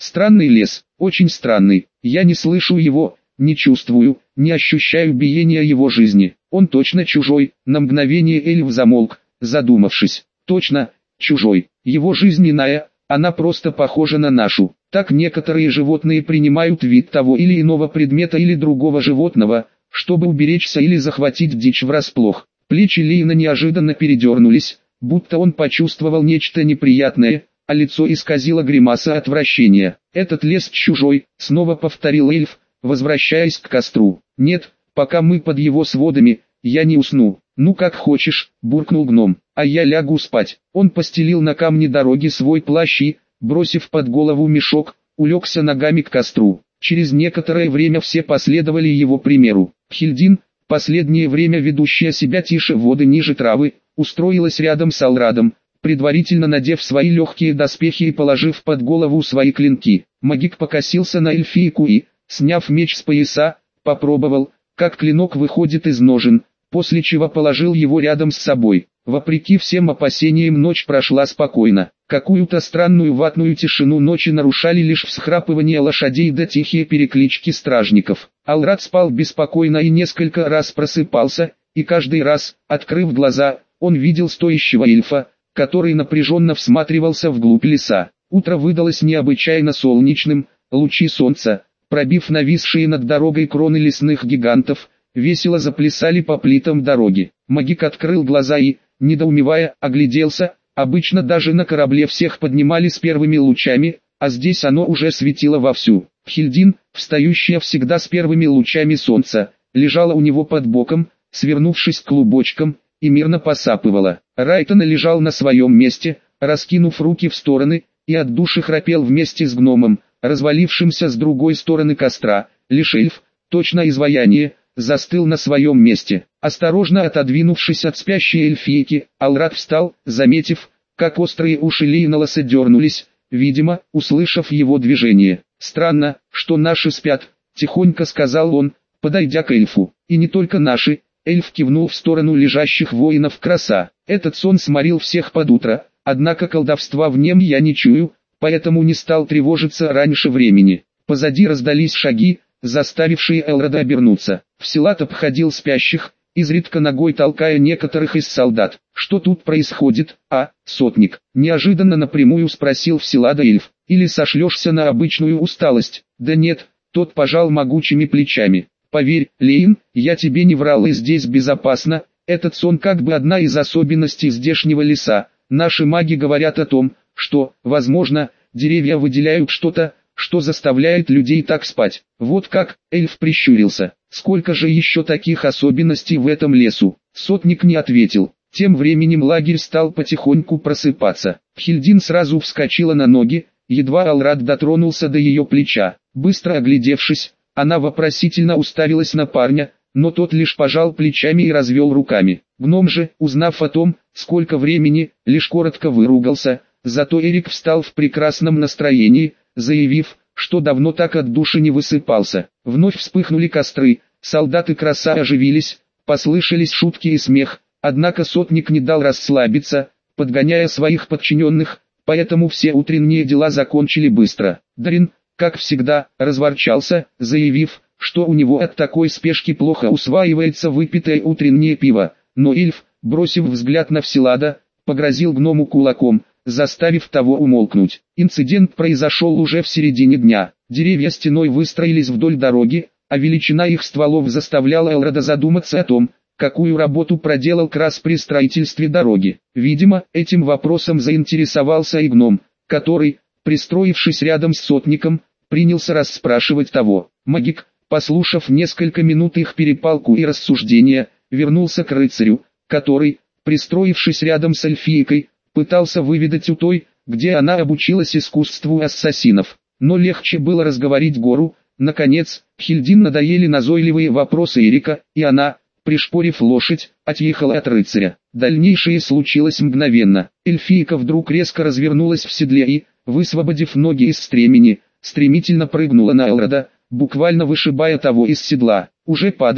Странный лес, очень странный. Я не слышу его, не чувствую, не ощущаю биения его жизни. Он точно чужой. На мгновение эльф замолк, задумавшись. Точно, чужой. Его жизнь иная, она просто похожа на нашу. Так некоторые животные принимают вид того или иного предмета или другого животного, чтобы уберечься или захватить дичь врасплох. Плечи Лейна неожиданно передернулись, будто он почувствовал нечто неприятное, а лицо исказило гримаса отвращения. «Этот лес чужой», — снова повторил эльф, возвращаясь к костру. «Нет, пока мы под его сводами, я не усну». «Ну как хочешь», — буркнул гном, — «а я лягу спать». Он постелил на камне дороги свой плащ и, бросив под голову мешок, улегся ногами к костру. Через некоторое время все последовали его примеру. Хильдин, последнее время ведущая себя тише воды ниже травы, устроилась рядом с Алрадом, предварительно надев свои легкие доспехи и положив под голову свои клинки. Магик покосился на эльфийку и, сняв меч с пояса, попробовал, как клинок выходит из ножен, после чего положил его рядом с собой. Вопреки всем опасениям ночь прошла спокойно. Какую-то странную ватную тишину ночи нарушали лишь всхрапывание лошадей да тихие переклички стражников. Алрад спал беспокойно и несколько раз просыпался, и каждый раз, открыв глаза, он видел стоящего эльфа, который напряженно всматривался вглубь леса. Утро выдалось необычайно солнечным, лучи солнца, пробив нависшие над дорогой кроны лесных гигантов, весело заплясали по плитам дороги. Магик открыл глаза и, недоумевая, огляделся. Обычно даже на корабле всех поднимали с первыми лучами, а здесь оно уже светило вовсю. Хильдин, встающая всегда с первыми лучами солнца, лежала у него под боком, свернувшись клубочком, и мирно посапывала. Райтон лежал на своем месте, раскинув руки в стороны, и от души храпел вместе с гномом, развалившимся с другой стороны костра. Лишь эльф, точно изваяние, застыл на своем месте. Осторожно отодвинувшись от спящей эльфийки, Алрад встал, заметив, как острые уши Лейналоса дернулись, видимо, услышав его движение. «Странно, что наши спят», — тихонько сказал он, подойдя к эльфу. «И не только наши», — эльф кивнул в сторону лежащих воинов краса. «Этот сон сморил всех под утро, однако колдовства в нем я не чую, поэтому не стал тревожиться раньше времени». Позади раздались шаги, заставившие Элрода обернуться. Всилат обходил спящих, изредка ногой толкая некоторых из солдат. «Что тут происходит, сотник?» — неожиданно напрямую спросил Всилада эльф. «Или сошлешься на обычную усталость?» «Да нет», — тот пожал могучими плечами. «Поверь, Лейн, я тебе не врал, и здесь безопасно. Этот сон как бы одна из особенностей здешнего леса. Наши маги говорят о том, что, возможно, деревья выделяют что-то, что заставляет людей так спать». «Вот как?» — эльф прищурился. «Сколько же еще таких особенностей в этом лесу?» Сотник не ответил. Тем временем лагерь стал потихоньку просыпаться. Хильдин сразу вскочила на ноги, едва Алрад дотронулся до ее плеча. Быстро оглядевшись, она вопросительно уставилась на парня, но тот лишь пожал плечами и развел руками. Гном же, узнав о том, сколько времени, лишь коротко выругался. Зато Эрик встал в прекрасном настроении, заявив, что давно так от души не высыпался. Вновь вспыхнули костры, солдаты краса оживились, послышались шутки и смех, однако сотник не дал расслабиться, подгоняя своих подчиненных, поэтому все утренние дела закончили быстро. Дарин, как всегда, разворчался, заявив, что у него от такой спешки плохо усваивается выпитое утреннее пиво, но эльф, бросив взгляд на Всилада, погрозил гному кулаком, заставив того умолкнуть. Инцидент произошел уже в середине дня. Деревья стеной выстроились вдоль дороги, а величина их стволов заставляла Элрода задуматься о том, какую работу проделал Крас при строительстве дороги. Видимо, этим вопросом заинтересовался и гном, который, пристроившись рядом с сотником, принялся расспрашивать того. Магик, послушав несколько минут их перепалку и рассуждения, вернулся к рыцарю, который, пристроившись рядом с эльфийкой, пытался выведать у той, где она обучилась искусству ассасинов. Но легче было разговорить гору. Наконец, Хильдин надоели назойливые вопросы Эрика, и она, пришпорив лошадь, отъехала от рыцаря. Дальнейшее случилось мгновенно. Эльфийка вдруг резко развернулась в седле и, высвободив ноги из стремени, стремительно прыгнула на Элрода, буквально вышибая того из седла. Уже падая,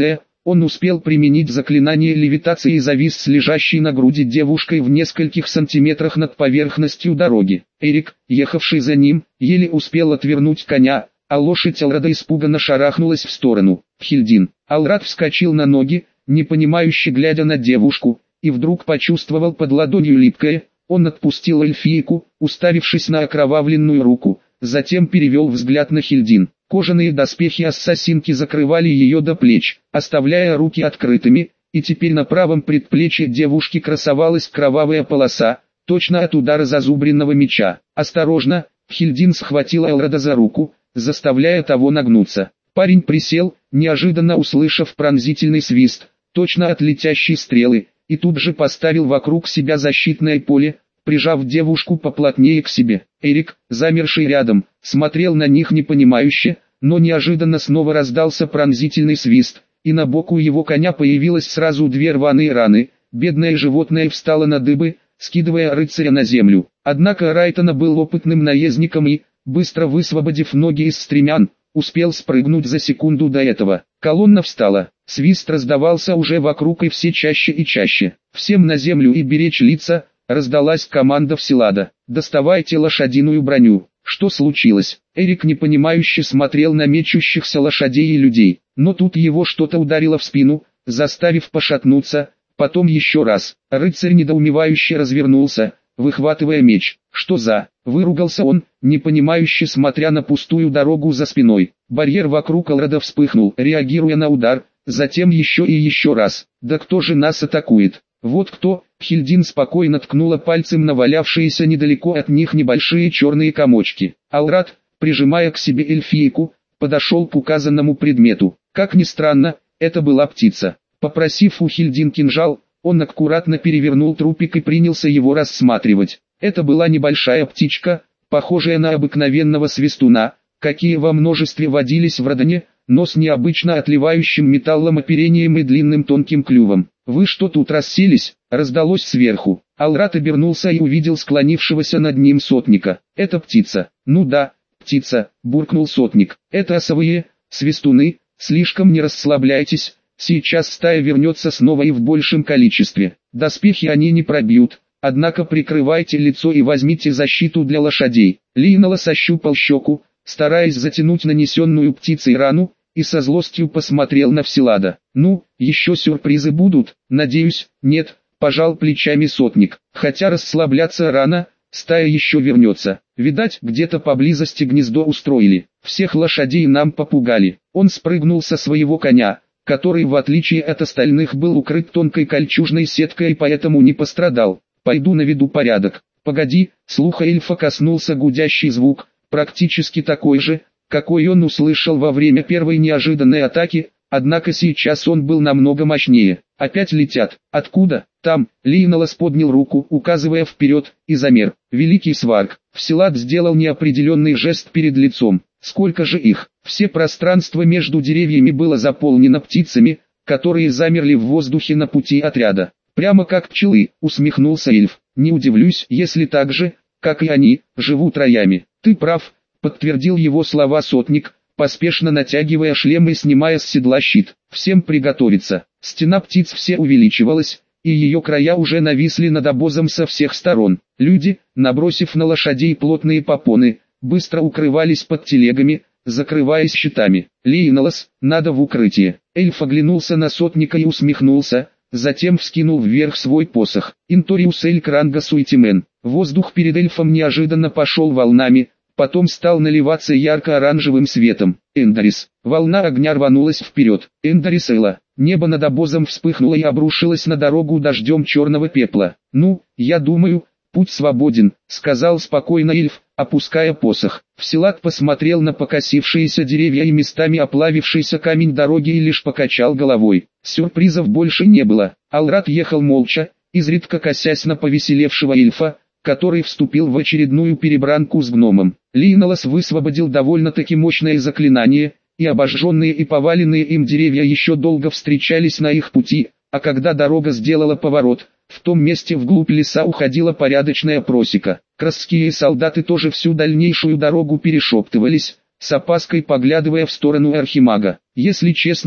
Он успел применить заклинание левитации и завис с лежащей на груди девушкой в нескольких сантиметрах над поверхностью дороги. Эрик, ехавший за ним, еле успел отвернуть коня, а лошадь Алрада испуганно шарахнулась в сторону. Хильдин. Алрад вскочил на ноги, непонимающе глядя на девушку, и вдруг почувствовал под ладонью липкое. Он отпустил эльфийку, уставившись на окровавленную руку, затем перевел взгляд на Хильдин. Кожаные доспехи ассасинки закрывали ее до плеч, оставляя руки открытыми, и теперь на правом предплечье девушки красовалась кровавая полоса, точно от удара зазубренного меча. «Осторожно!» Хильдин схватила Элрада за руку, заставляя того нагнуться. Парень присел, неожиданно услышав пронзительный свист, точно от летящей стрелы, и тут же поставил вокруг себя защитное поле, прижав девушку поплотнее к себе. Эрик, замерший рядом, смотрел на них непонимающе, но неожиданно снова раздался пронзительный свист, и на боку его коня появилось сразу две рваные раны. Бедное животное встало на дыбы, скидывая рыцаря на землю. Однако Райтона был опытным наездником и, быстро высвободив ноги из стремян, успел спрыгнуть за секунду до этого. Колонна встала, свист раздавался уже вокруг и все чаще и чаще. «Всем на землю и беречь лица!» Раздалась команда Вселада. «Доставайте лошадиную броню». Что случилось? Эрик непонимающе смотрел на мечущихся лошадей и людей, но тут его что-то ударило в спину, заставив пошатнуться, потом еще раз. Рыцарь недоумевающе развернулся, выхватывая меч. «Что за...» — выругался он, непонимающе смотря на пустую дорогу за спиной. Барьер вокруг Алрада вспыхнул, реагируя на удар, затем еще и еще раз. «Да кто же нас атакует?» «Вот кто!» Хильдин спокойно ткнула пальцем на валявшиеся недалеко от них небольшие черные комочки. Алрад, прижимая к себе эльфийку, подошел к указанному предмету. Как ни странно, это была птица. Попросив у Хильдин кинжал, он аккуратно перевернул трупик и принялся его рассматривать. Это была небольшая птичка, похожая на обыкновенного свистуна, какие во множестве водились в Родане, но с необычно отливающим металлом оперением и длинным тонким клювом. «Вы что тут расселись?» — раздалось сверху. Алрад обернулся и увидел склонившегося над ним сотника. «Это птица». «Ну да, птица», — буркнул сотник. «Это осовые, свистуны, слишком не расслабляйтесь, сейчас стая вернется снова и в большем количестве. Доспехи они не пробьют, однако прикрывайте лицо и возьмите защиту для лошадей». Лейнолас ощупал щеку, стараясь затянуть нанесенную птицей рану, и со злостью посмотрел на Вселада. «Ну, еще сюрпризы будут?» «Надеюсь, нет», — пожал плечами сотник. «Хотя расслабляться рано, стая еще вернется. Видать, где-то поблизости гнездо устроили. Всех лошадей нам попугали». Он спрыгнул со своего коня, который в отличие от остальных был укрыт тонкой кольчужной сеткой и поэтому не пострадал. «Пойду наведу порядок». «Погоди», слуха эльфа коснулся гудящий звук, практически такой же, какой он услышал во время первой неожиданной атаки, однако сейчас он был намного мощнее. «Опять летят. Откуда?» «Там». Лейнолас поднял руку, указывая вперед, и замер. «Великий Сварг». Вселад сделал неопределенный жест перед лицом. «Сколько же их?» Все пространство между деревьями было заполнено птицами, которые замерли в воздухе на пути отряда. «Прямо как пчелы», усмехнулся эльф. «Не удивлюсь, если так же, как и они, живут роями». «Ты прав», подтвердил его слова сотник, поспешно натягивая шлем и снимая с седла щит. «Всем приготовиться». Стена птиц все увеличивалась, и ее края уже нависли над обозом со всех сторон. Люди, набросив на лошадей плотные попоны, быстро укрывались под телегами, закрываясь щитами. «Лейнолас, надо в укрытие». Эльф оглянулся на сотника и усмехнулся, затем вскинул вверх свой посох. «Инториус эль кранга суетимен». Воздух перед эльфом неожиданно пошел волнами, потом стал наливаться ярко-оранжевым светом. «Эндарис». Волна огня рванулась вперед. «Эндарис Элла». Небо над обозом вспыхнуло и обрушилось на дорогу дождем черного пепла. «Ну, я думаю, путь свободен», — сказал спокойно эльф, опуская посох. Вселад посмотрел на покосившиеся деревья и местами оплавившийся камень дороги и лишь покачал головой. Сюрпризов больше не было. Алрад ехал молча, изредка косясь на повеселевшего эльфа, который вступил в очередную перебранку с гномом. Лейнолас высвободил довольно-таки мощное заклинание, и обожженные и поваленные им деревья еще долго встречались на их пути, а когда дорога сделала поворот, в том месте вглубь леса уходила порядочная просека. Красские солдаты тоже всю дальнейшую дорогу перешептывались, с опаской поглядывая в сторону архимага. Если честно,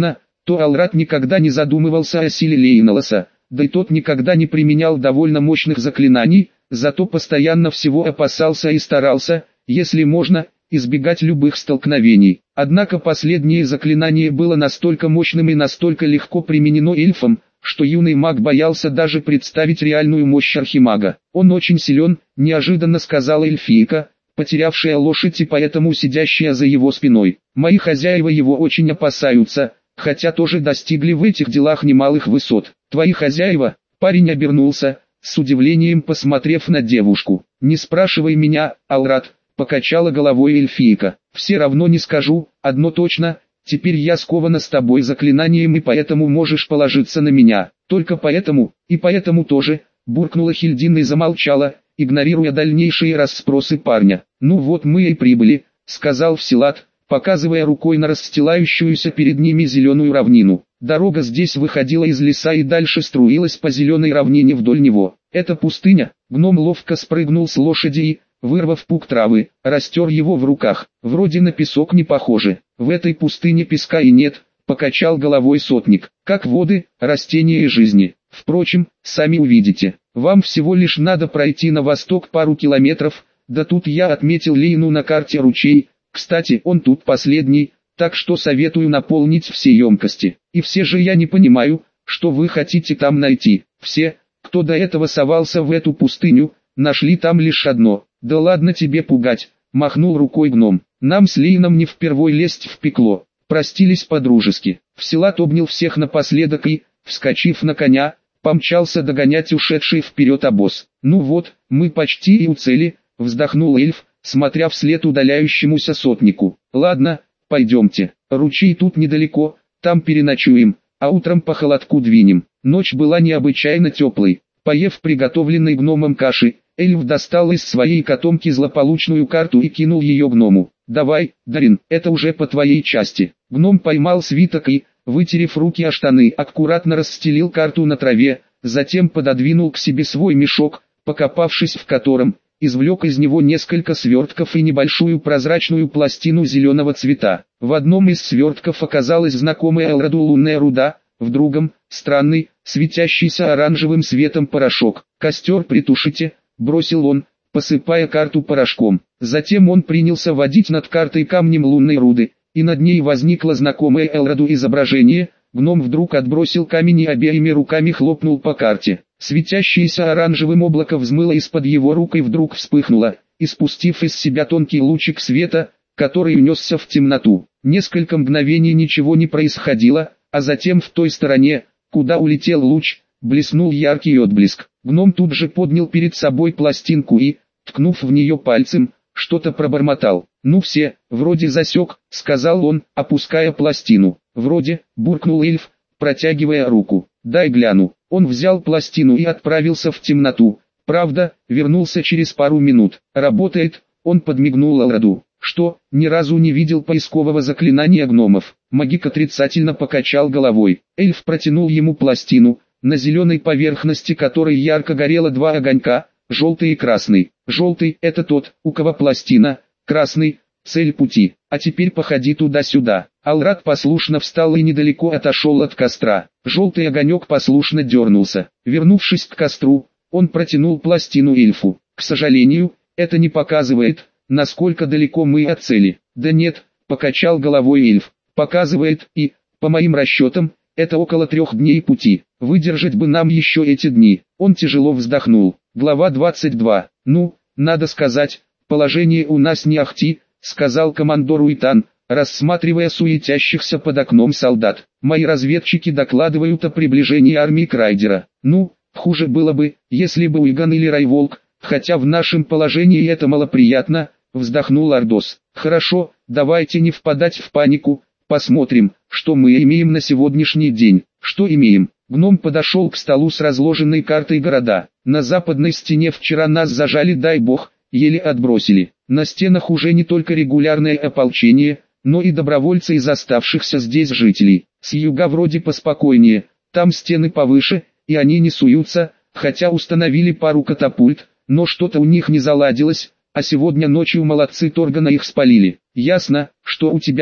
то Алрат никогда не задумывался о силе Лейналоса, да и тот никогда не применял довольно мощных заклинаний, зато постоянно всего опасался и старался, если можно, избегать любых столкновений. Однако последнее заклинание было настолько мощным и настолько легко применено эльфом, что юный маг боялся даже представить реальную мощь архимага. «Он очень силен», – неожиданно сказала эльфийка, потерявшая лошадь и поэтому сидящая за его спиной. «Мои хозяева его очень опасаются, хотя тоже достигли в этих делах немалых высот. Твои хозяева?» Парень обернулся, с удивлением посмотрев на девушку. «Не спрашивай меня, Алрат», — покачала головой эльфийка. «Все равно не скажу, одно точно, теперь я скована с тобой заклинанием и поэтому можешь положиться на меня». «Только поэтому, и поэтому тоже», — буркнула Хильдин и замолчала, игнорируя дальнейшие расспросы парня. «Ну вот мы и прибыли», — сказал Всилад, показывая рукой на расстилающуюся перед ними зеленую равнину. Дорога здесь выходила из леса и дальше струилась по зеленой равнине вдоль него. «Это пустыня?» Гном ловко спрыгнул с лошади и, вырвав пук травы, растер его в руках. «Вроде на песок не похоже. В этой пустыне песка и нет», — покачал головой сотник. «Как воды, растения и жизни. Впрочем, сами увидите. Вам всего лишь надо пройти на восток пару километров, да тут я отметил Лейну на карте ручей. Кстати, он тут последний, так что советую наполнить все емкости. И все же я не понимаю, что вы хотите там найти. Все, кто до этого совался в эту пустыню, нашли там лишь одно». «Да ладно тебе пугать», — махнул рукой гном. «Нам с Лейном не впервой лезть в пекло». Простились по-дружески. Всилад обнял всех напоследок и, вскочив на коня, помчался догонять ушедший вперед обоз. «Ну вот, мы почти и у цели», — вздохнул эльф, смотря вслед удаляющемуся сотнику. «Ладно, пойдемте. Ручей тут недалеко, там переночуем, а утром по холодку двинем». Ночь была необычайно теплой. Поев приготовленной гномом каши, эльф достал из своей котомки злополучную карту и кинул ее гному. «Давай, Дарин, это уже по твоей части». Гном поймал свиток и, вытерев руки о штаны, аккуратно расстелил карту на траве, затем пододвинул к себе свой мешок, покопавшись в котором, извлек из него несколько свертков и небольшую прозрачную пластину зеленого цвета. В одном из свертков оказалась знакомая Элраду лунная руда, в другом – странный, светящийся оранжевым светом порошок. «Костер притушите», – бросил он, посыпая карту порошком. Затем он принялся водить над картой камнем лунной руды, и над ней возникло знакомое Элраду изображение. Гном вдруг отбросил камень и обеими руками хлопнул по карте. Светящееся оранжевым облако взмыло из-под его рук и вдруг вспыхнуло, испустив из себя тонкий лучик света, который унесся в темноту. Несколько мгновений ничего не происходило, а затем в той стороне, куда улетел луч, блеснул яркий отблеск. Гном тут же поднял перед собой пластинку и, ткнув в нее пальцем, что-то пробормотал. «Ну все, вроде засек», — сказал он, опуская пластину. «Вроде», — буркнул эльф, протягивая руку. «Дай гляну». Он взял пластину и отправился в темноту. Правда, вернулся через пару минут. «Работает», — он подмигнул Элраду. «Что, ни разу не видел поискового заклинания гномов?» Магик отрицательно покачал головой. Эльф протянул ему пластину, на зеленой поверхности которой ярко горело два огонька, желтый и красный. Желтый – это тот, у кого пластина, красный – цель пути. А теперь походи туда-сюда. Алрат послушно встал и недалеко отошел от костра. Желтый огонек послушно дернулся. Вернувшись к костру, он протянул пластину эльфу. «К сожалению, это не показывает, насколько далеко мы от цели». «Да нет», – покачал головой эльф. «Показывает, и, по моим расчетам, это около 3 дней пути. Выдержать бы нам еще эти дни». Он тяжело вздохнул. Глава 22. «Ну, надо сказать, положение у нас не ахти», — сказал командор Уитан, рассматривая суетящихся под окном солдат. «Мои разведчики докладывают о приближении армии Крайдера. Ну, хуже было бы, если бы Уиган или Райволк, хотя в нашем положении это малоприятно», — вздохнул Ардос. «Хорошо, давайте не впадать в панику, посмотрим, что мы имеем на сегодняшний день». «Что имеем?» Гном подошел к столу с разложенной картой города. «На западной стене вчера нас зажали, дай бог, еле отбросили. На стенах уже не только регулярное ополчение, но и добровольцы из оставшихся здесь жителей. С юга вроде поспокойнее, там стены повыше, и они не суются, хотя установили пару катапульт, но что-то у них не заладилось, а сегодня ночью молодцы Торгана их спалили. Ясно, что у тебя,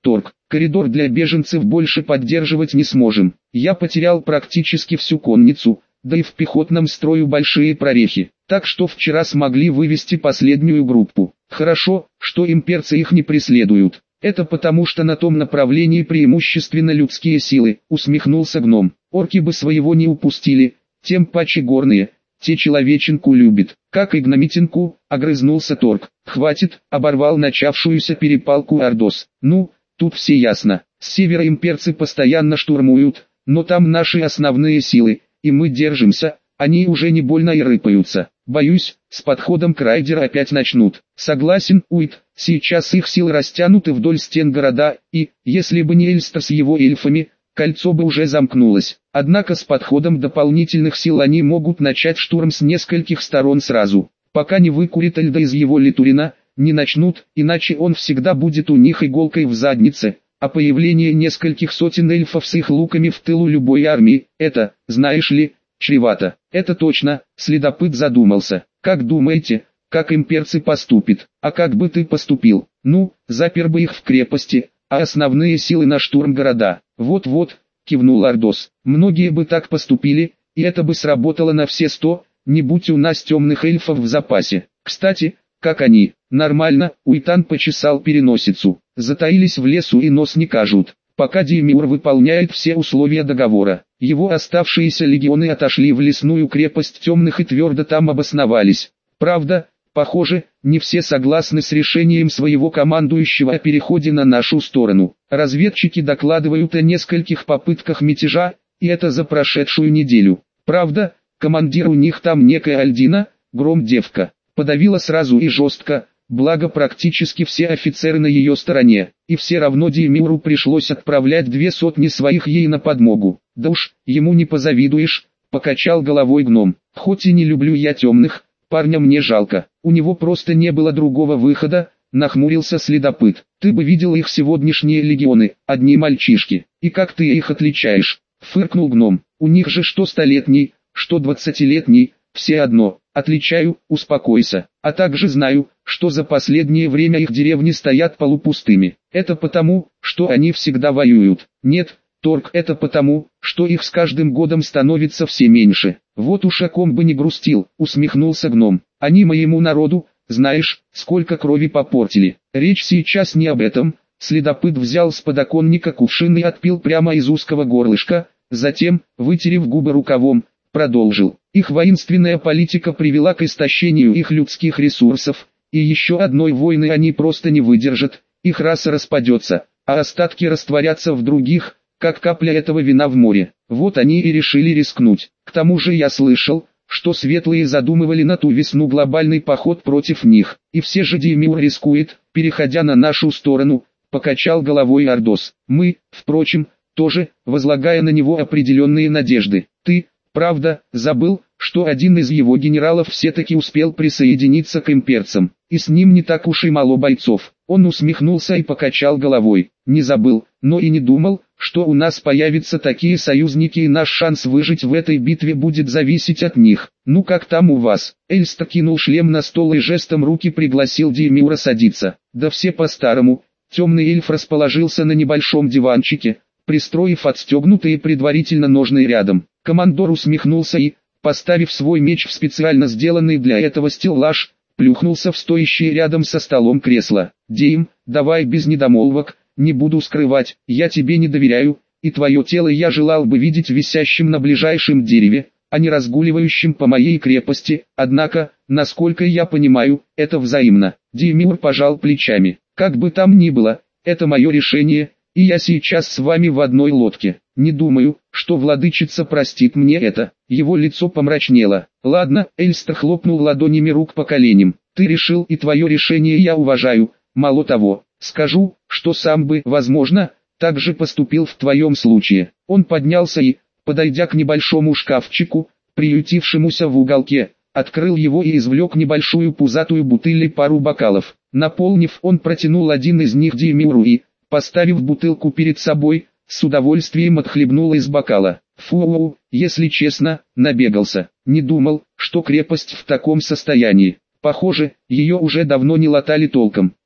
Торг, коридор для беженцев больше поддерживать не сможем. Я потерял практически всю конницу, да и в пехотном строю большие прорехи. Так что вчера смогли вывести последнюю группу. Хорошо, что имперцы их не преследуют. Это потому что на том направлении преимущественно людские силы, усмехнулся гном. Орки бы своего не упустили, тем паче горные. Те человеченку любят, как и гномитинку, огрызнулся Торг. Хватит, оборвал начавшуюся перепалку Ордос. Ну, тут все ясно. С севера имперцы постоянно штурмуют, но там наши основные силы, и мы держимся, они уже не больно и рыпаются. Боюсь, с подходом к райдеру опять начнут. Согласен, Уит, сейчас их силы растянуты вдоль стен города, и, если бы не Эльстер с его эльфами, кольцо бы уже замкнулось. Однако с подходом дополнительных сил они могут начать штурм с нескольких сторон сразу. Пока не выкурит Эльда из его литурина, не начнут, иначе он всегда будет у них иголкой в заднице. А появление нескольких сотен эльфов с их луками в тылу любой армии, это, знаешь ли, чревато. Это точно, следопыт задумался. Как думаете, как имперцы поступят? А как бы ты поступил? Ну, запер бы их в крепости, а основные силы на штурм города. Вот-вот, кивнул Ордос. Многие бы так поступили, и это бы сработало на все 100, не будь у нас темных эльфов в запасе. Кстати, как они? Нормально, Уитан почесал переносицу. Затаились в лесу и нос не кажут. Пока Деймюр выполняет все условия договора. Его оставшиеся легионы отошли в лесную крепость темных и твердо там обосновались. Правда, похоже, не все согласны с решением своего командующего о переходе на нашу сторону. Разведчики докладывают о нескольких попытках мятежа, и это за прошедшую неделю. Правда, командир у них там некая Альдина, Гром-девка, подавила сразу и жестко, благо практически все офицеры на ее стороне, и все равно Деймюру пришлось отправлять 200 своих ей на подмогу. Да уж, ему не позавидуешь, покачал головой гном. Хоть и не люблю я темных, парня мне жалко, у него просто не было другого выхода, нахмурился следопыт. Ты бы видел их сегодняшние легионы, одни мальчишки, и как ты их отличаешь? Фыркнул гном. У них же что 100-летний, что 20-летний, все одно. Отличаю, успокойся. А также знаю, что за последнее время их деревни стоят полупустыми. Это потому, что они всегда воюют. Нет, Торг, это потому, что их с каждым годом становится все меньше. Вот уж о ком бы не грустил, усмехнулся гном. Они моему народу, знаешь, сколько крови попортили. Речь сейчас не об этом. Следопыт взял с подоконника кувшин и отпил прямо из узкого горлышка, затем, вытерев губы рукавом, продолжил. Их воинственная политика привела к истощению их людских ресурсов, и еще одной войны они просто не выдержат, их раса распадется, а остатки растворятся в других, как капля этого вина в море. Вот они и решили рискнуть. К тому же я слышал, что светлые задумывали на ту весну глобальный поход против них, и все же Деймюр рискует, переходя на нашу сторону, покачал головой Ордос. Мы, впрочем, тоже, возлагая на него определенные надежды. Ты, правда, забыл, что один из его генералов все-таки успел присоединиться к имперцам, и с ним не так уж и мало бойцов. Он усмехнулся и покачал головой. Не забыл, но и не думал, что у нас появятся такие союзники, и наш шанс выжить в этой битве будет зависеть от них. Ну как там у вас? Эльстер кинул шлем на стол и жестом руки пригласил Деймюра садиться. Да все по-старому. Темный эльф расположился на небольшом диванчике, пристроив отстегнутые предварительно ножны рядом. Командор усмехнулся и, поставив свой меч в специально сделанный для этого стеллаж, плюхнулся в стоящее рядом со столом кресло. «Дейм, давай без недомолвок, не буду скрывать, я тебе не доверяю, и твое тело я желал бы видеть висящим на ближайшем дереве, а не разгуливающим по моей крепости, однако, насколько я понимаю, это взаимно». Деймюр пожал плечами. «Как бы там ни было, это мое решение, и я сейчас с вами в одной лодке. Не думаю, что владычица простит мне это». Его лицо помрачнело. «Ладно», Эльстер хлопнул ладонями рук по коленям. «Ты решил, и твое решение я уважаю. Мало того, скажу, что сам бы, возможно, так же поступил в твоем случае». Он поднялся и, подойдя к небольшому шкафчику, приютившемуся в уголке, открыл его и извлек небольшую пузатую бутыль и пару бокалов. Наполнив, он протянул один из них Деймюру и, поставив бутылку перед собой, с удовольствием отхлебнул из бокала. Фу, если честно, набегался. Не думал, что крепость в таком состоянии. Похоже, ее уже давно не латали толком.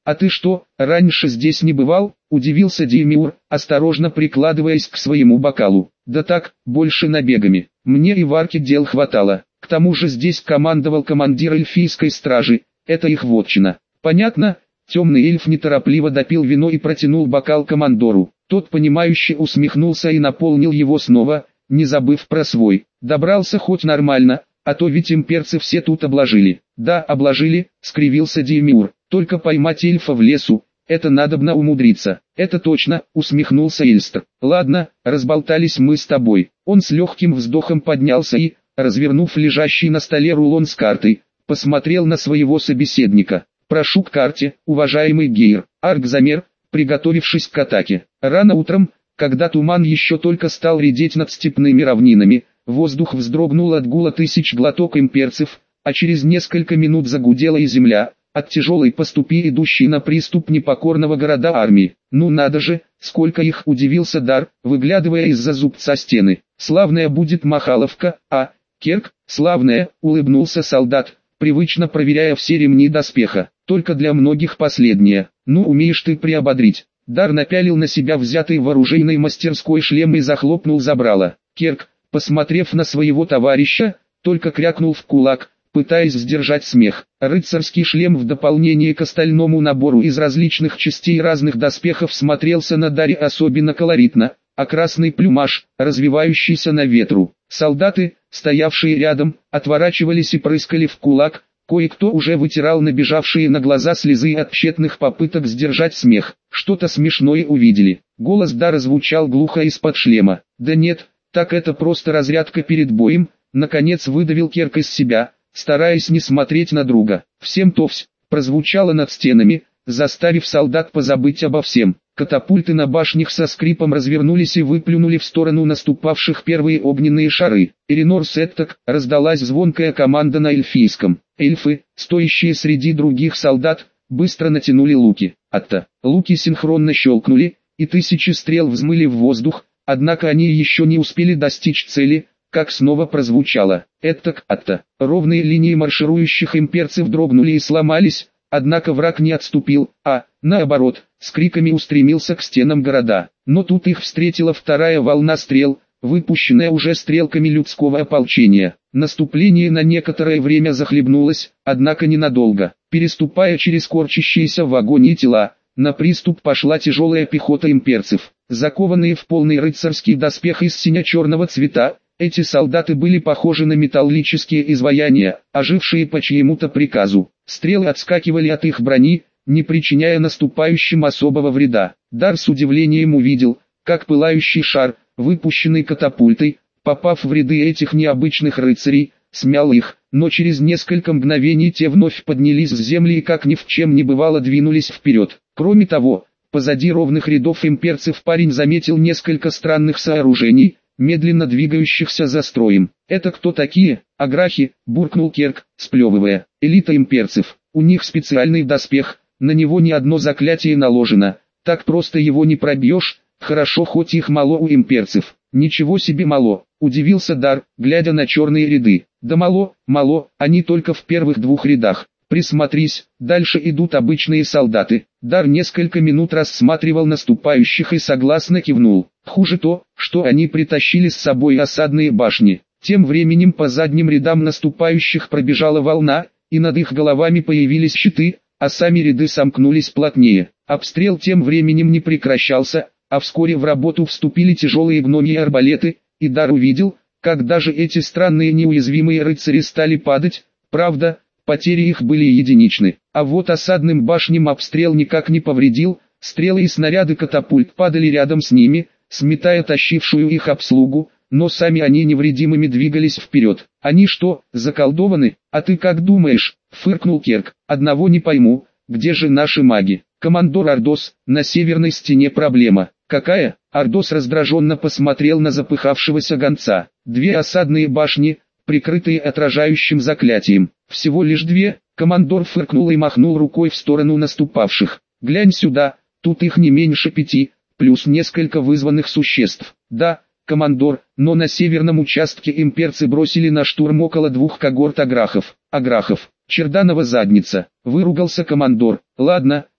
«А ты что, раньше здесь не бывал?» – удивился Деймиур, осторожно прикладываясь к своему бокалу. «Да так, больше набегами. Мне и в арке дел хватало. К тому же здесь командовал командир эльфийской стражи, это их вотчина». «Понятно». Темный эльф неторопливо допил вино и протянул бокал командору. Тот понимающе усмехнулся и наполнил его снова, не забыв про свой. «Добрался хоть нормально, а то ведь имперцы все тут обложили». «Да, обложили», — скривился Деймиур. «Только поймать эльфа в лесу, это надобно умудриться». «Это точно», — усмехнулся Эльстер. «Ладно, разболтались мы с тобой». Он с легким вздохом поднялся и, развернув лежащий на столе рулон с картой, посмотрел на своего собеседника. «Прошу к карте, уважаемый Гейр». Арк замер, приготовившись к атаке. Рано утром, когда туман еще только стал редеть над степными равнинами, воздух вздрогнул от гула тысяч глоток имперцев, а через несколько минут загудела и земля, от тяжелой поступи идущей на приступ непокорного города армии. «Ну надо же, сколько их!» — удивился Дар, выглядывая из-за зубца стены. «Славная будет Махаловка, а, Керк?» «Славная», — улыбнулся солдат, привычно проверяя все ремни доспеха. «Только для многих последняя. Ну умеешь ты приободрить». Дар напялил на себя взятый в оружейной мастерской шлем и захлопнул забрало. Керк, посмотрев на своего товарища, только крякнул в кулак, пытаясь сдержать смех. Рыцарский шлем в дополнение к остальному набору из различных частей разных доспехов смотрелся на Даре особенно колоритно, а красный плюмаж, развивающийся на ветру. Солдаты, стоявшие рядом, отворачивались и прыскали в кулак, кое-кто уже вытирал набежавшие на глаза слезы от тщетных попыток сдержать смех. Что-то смешное увидели. Голос Дара звучал глухо из-под шлема. «Да нет, так это просто разрядка перед боем», наконец выдавил Керк из себя, стараясь не смотреть на друга. «Всем товсь», прозвучало над стенами, заставив солдат позабыть обо всем. Катапульты на башнях со скрипом развернулись и выплюнули в сторону наступавших первые огненные шары. «Эринор Сеттак», раздалась звонкая команда на эльфийском. Эльфы, стоящие среди других солдат, быстро натянули луки. Атта. Луки синхронно щелкнули, и тысячи стрел взмыли в воздух, однако они еще не успели достичь цели, как снова прозвучало. «Эттак, Атта». Ровные линии марширующих имперцев дрогнули и сломались, однако враг не отступил, а, наоборот, с криками устремился к стенам города. Но тут их встретила вторая волна стрел, выпущенная уже стрелками людского ополчения. Наступление на некоторое время захлебнулось, однако ненадолго. Переступая через корчащиеся в агонии тела, на приступ пошла тяжелая пехота имперцев. Закованные в полный рыцарский доспех из сине-черного цвета, эти солдаты были похожи на металлические изваяния, ожившие по чьему-то приказу. Стрелы отскакивали от их брони, не причиняя наступающим особого вреда. Дар с удивлением увидел, как пылающий шар, выпущенный катапультой, попав в ряды этих необычных рыцарей, смял их, но через несколько мгновений те вновь поднялись с земли и как ни в чем не бывало двинулись вперед. Кроме того, позади ровных рядов имперцев парень заметил несколько странных сооружений, медленно двигающихся за строем. «Это кто такие?» «Аграхи», буркнул Керк, сплевывая. «Элита имперцев. У них специальный доспех, на него ни одно заклятие наложено, так просто его не пробьешь, хорошо хоть их мало у имперцев». «Ничего себе мало», удивился Дар, глядя на черные ряды. «Да мало, они только в первых двух рядах. Присмотрись, дальше идут обычные солдаты». Дар несколько минут рассматривал наступающих и согласно кивнул. Хуже то, что они притащили с собой осадные башни. Тем временем по задним рядам наступающих пробежала волна, и над их головами появились щиты, а сами ряды сомкнулись плотнее. Обстрел тем временем не прекращался, а вскоре в работу вступили тяжелые гномьи арбалеты, и Дар увидел, как даже эти странные неуязвимые рыцари стали падать, правда, потери их были единичны. А вот осадным башням обстрел никак не повредил, стрелы и снаряды катапульт падали рядом с ними, сметая тащившую их обслугу, но сами они невредимыми двигались вперед. «Они что, заколдованы? А ты как думаешь?» — фыркнул Керк. «Одного не пойму, где же наши маги?» «Командор Ордос, на северной стене проблема». «Какая?» — Ордос раздраженно посмотрел на запыхавшегося гонца. «Две осадные башни, прикрытые отражающим заклятием». «Всего лишь две?» — командор фыркнул и махнул рукой в сторону наступавших. «Глянь сюда, тут их не меньше 5, плюс несколько вызванных существ». «Да, командор, но на северном участке имперцы бросили на штурм около 2 когорт аграхов». «Аграхов, черданова задница», — выругался командор. «Ладно,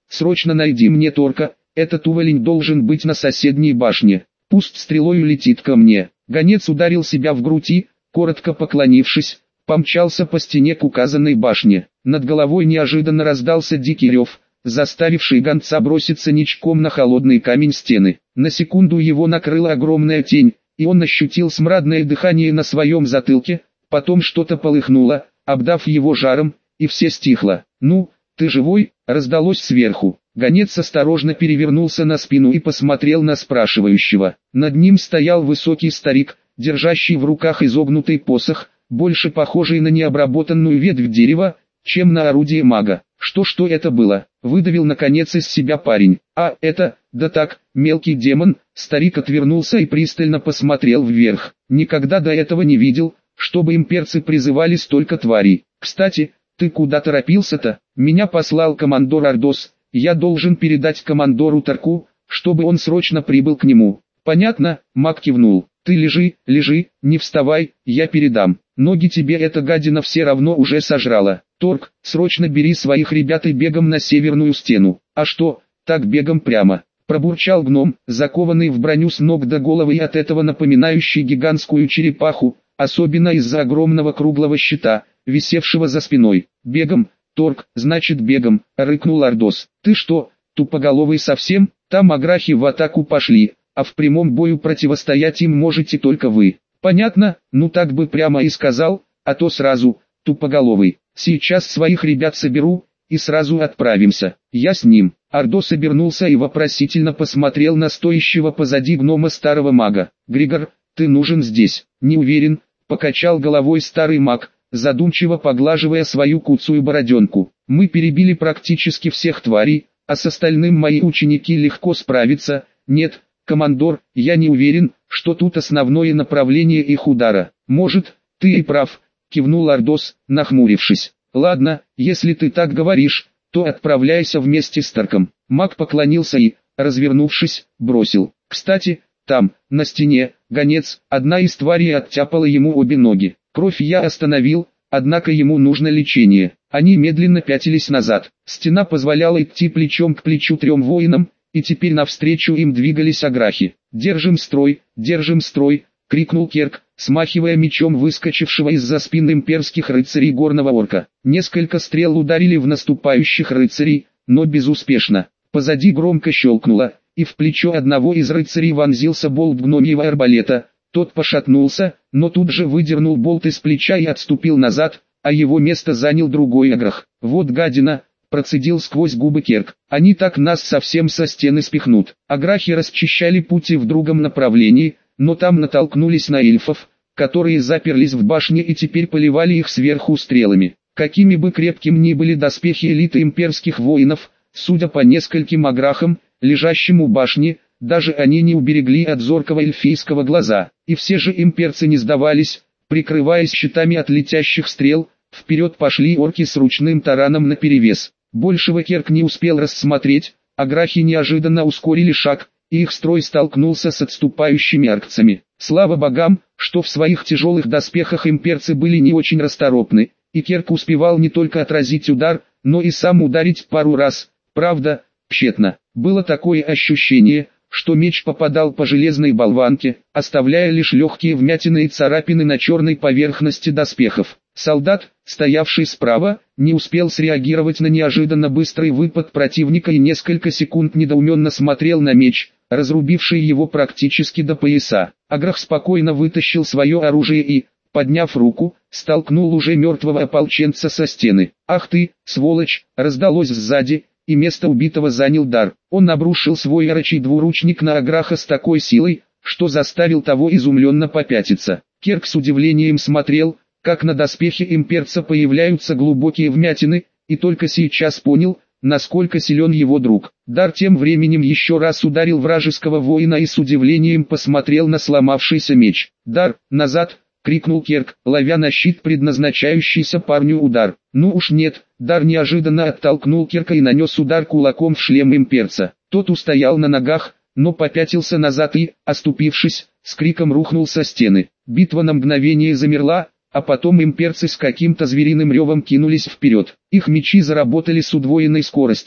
срочно найди мне Торка, этот уволень должен быть на соседней башне, пусть стрелою летит ко мне». Гонец ударил себя в грудь и, коротко поклонившись, помчался по стене к указанной башне. Над головой неожиданно раздался дикий рев, заставивший гонца броситься ничком на холодный камень стены. На секунду его накрыла огромная тень, и он ощутил смрадное дыхание на своем затылке, потом что-то полыхнуло, обдав его жаром, и все стихло. «Ну, ты живой?» — раздалось сверху. Гонец осторожно перевернулся на спину и посмотрел на спрашивающего. Над ним стоял высокий старик, держащий в руках изогнутый посох, больше похожий на необработанную ветвь дерева, чем на орудие мага. Что это было? Выдавил наконец из себя парень. Да так, мелкий демон. Старик отвернулся и пристально посмотрел вверх. Никогда до этого не видел, чтобы имперцы призывали столько тварей. Кстати, ты куда торопился-то? Меня послал командор Ардос. Я должен передать командору Тарку, чтобы он срочно прибыл к нему. Понятно, маг кивнул. Ты лежи, не вставай, я передам. Ноги тебе эта гадина все равно уже сожрала. Торг, срочно бери своих ребят и бегом на северную стену. А что, так бегом прямо? Пробурчал гном, закованный в броню с ног до головы и от этого напоминающий гигантскую черепаху, особенно из-за огромного круглого щита, висевшего за спиной. Бегом, Торг, значит бегом, рыкнул Ардос. Ты что, тупоголовый совсем? Там аграхи в атаку пошли, а в прямом бою противостоять им можете только вы. Понятно, ну так бы прямо и сказал, а то сразу, тупоголовый. Сейчас своих ребят соберу, и сразу отправимся. Я с ним. Ардос обернулся и вопросительно посмотрел на стоящего позади гнома старого мага. Григор, ты нужен здесь. Не уверен, покачал головой старый маг, задумчиво поглаживая свою куцую бороденку. Мы перебили практически всех тварей, а с остальным мои ученики легко справятся. Нет, командор, я не уверен, что тут основное направление их удара. Может, ты и прав, кивнул Ардос, нахмурившись. Ладно, если ты так говоришь, то отправляйся вместе с Тарком. Маг поклонился и, развернувшись, бросил. Кстати, там, на стене, гонец, одна из тварей оттяпала ему обе ноги. Кровь я остановил, однако ему нужно лечение. Они медленно пятились назад. Стена позволяла идти плечом к плечу трем воинам, и теперь навстречу им двигались аграхи. «Держим строй!» — крикнул Керк, смахивая мечом выскочившего из-за спин имперских рыцарей горного орка. Несколько стрел ударили в наступающих рыцарей, но безуспешно. Позади громко щелкнуло, и в плечо одного из рыцарей вонзился болт гномьего арбалета. Тот пошатнулся, но тут же выдернул болт из плеча и отступил назад, а его место занял другой аграх. «Вот гадина!» — процедил сквозь губы Керк. «Они так нас совсем со стены спихнут». Аграхи расчищали пути в другом направлении, но там натолкнулись на эльфов, которые заперлись в башне и теперь поливали их сверху стрелами. Какими бы крепким ни были доспехи элиты имперских воинов, судя по нескольким аграхам, лежащим у башни, даже они не уберегли от зоркого эльфийского глаза. И все же имперцы не сдавались, прикрываясь щитами от летящих стрел, вперед пошли орки с ручным тараном наперевес. Большего Керк не успел рассмотреть, аграхи неожиданно ускорили шаг, и их строй столкнулся с отступающими аркцами. Слава богам, что в своих тяжелых доспехах имперцы были не очень расторопны, и Керк успевал не только отразить удар, но и сам ударить пару раз, правда, тщетно. Было такое ощущение, что меч попадал по железной болванке, оставляя лишь легкие вмятины и царапины на черной поверхности доспехов. Солдат, стоявший справа, не успел среагировать на неожиданно быстрый выпад противника и несколько секунд недоуменно смотрел на меч, разрубивший его практически до пояса. Аграх спокойно вытащил свое оружие и, подняв руку, столкнул уже мертвого ополченца со стены. «Ах ты, сволочь!» — раздалось сзади, и место убитого занял Дар. Он обрушил свой орочий двуручник на Аграха с такой силой, что заставил того изумленно попятиться. Керк с удивлением смотрел, как на доспехе имперца появляются глубокие вмятины, и только сейчас понял, насколько силен его друг. Дар тем временем еще раз ударил вражеского воина и с удивлением посмотрел на сломавшийся меч. «Дар, назад!» — крикнул Керк, ловя на щит предназначающийся парню удар. «Ну уж нет!» — Дар неожиданно оттолкнул Керка и нанес удар кулаком в шлем имперца. Тот устоял на ногах, но попятился назад и, оступившись, с криком рухнул со стены. Битва на мгновение замерла, а потом имперцы с каким-то звериным ревом кинулись вперед. Их мечи заработали с удвоенной скоростью,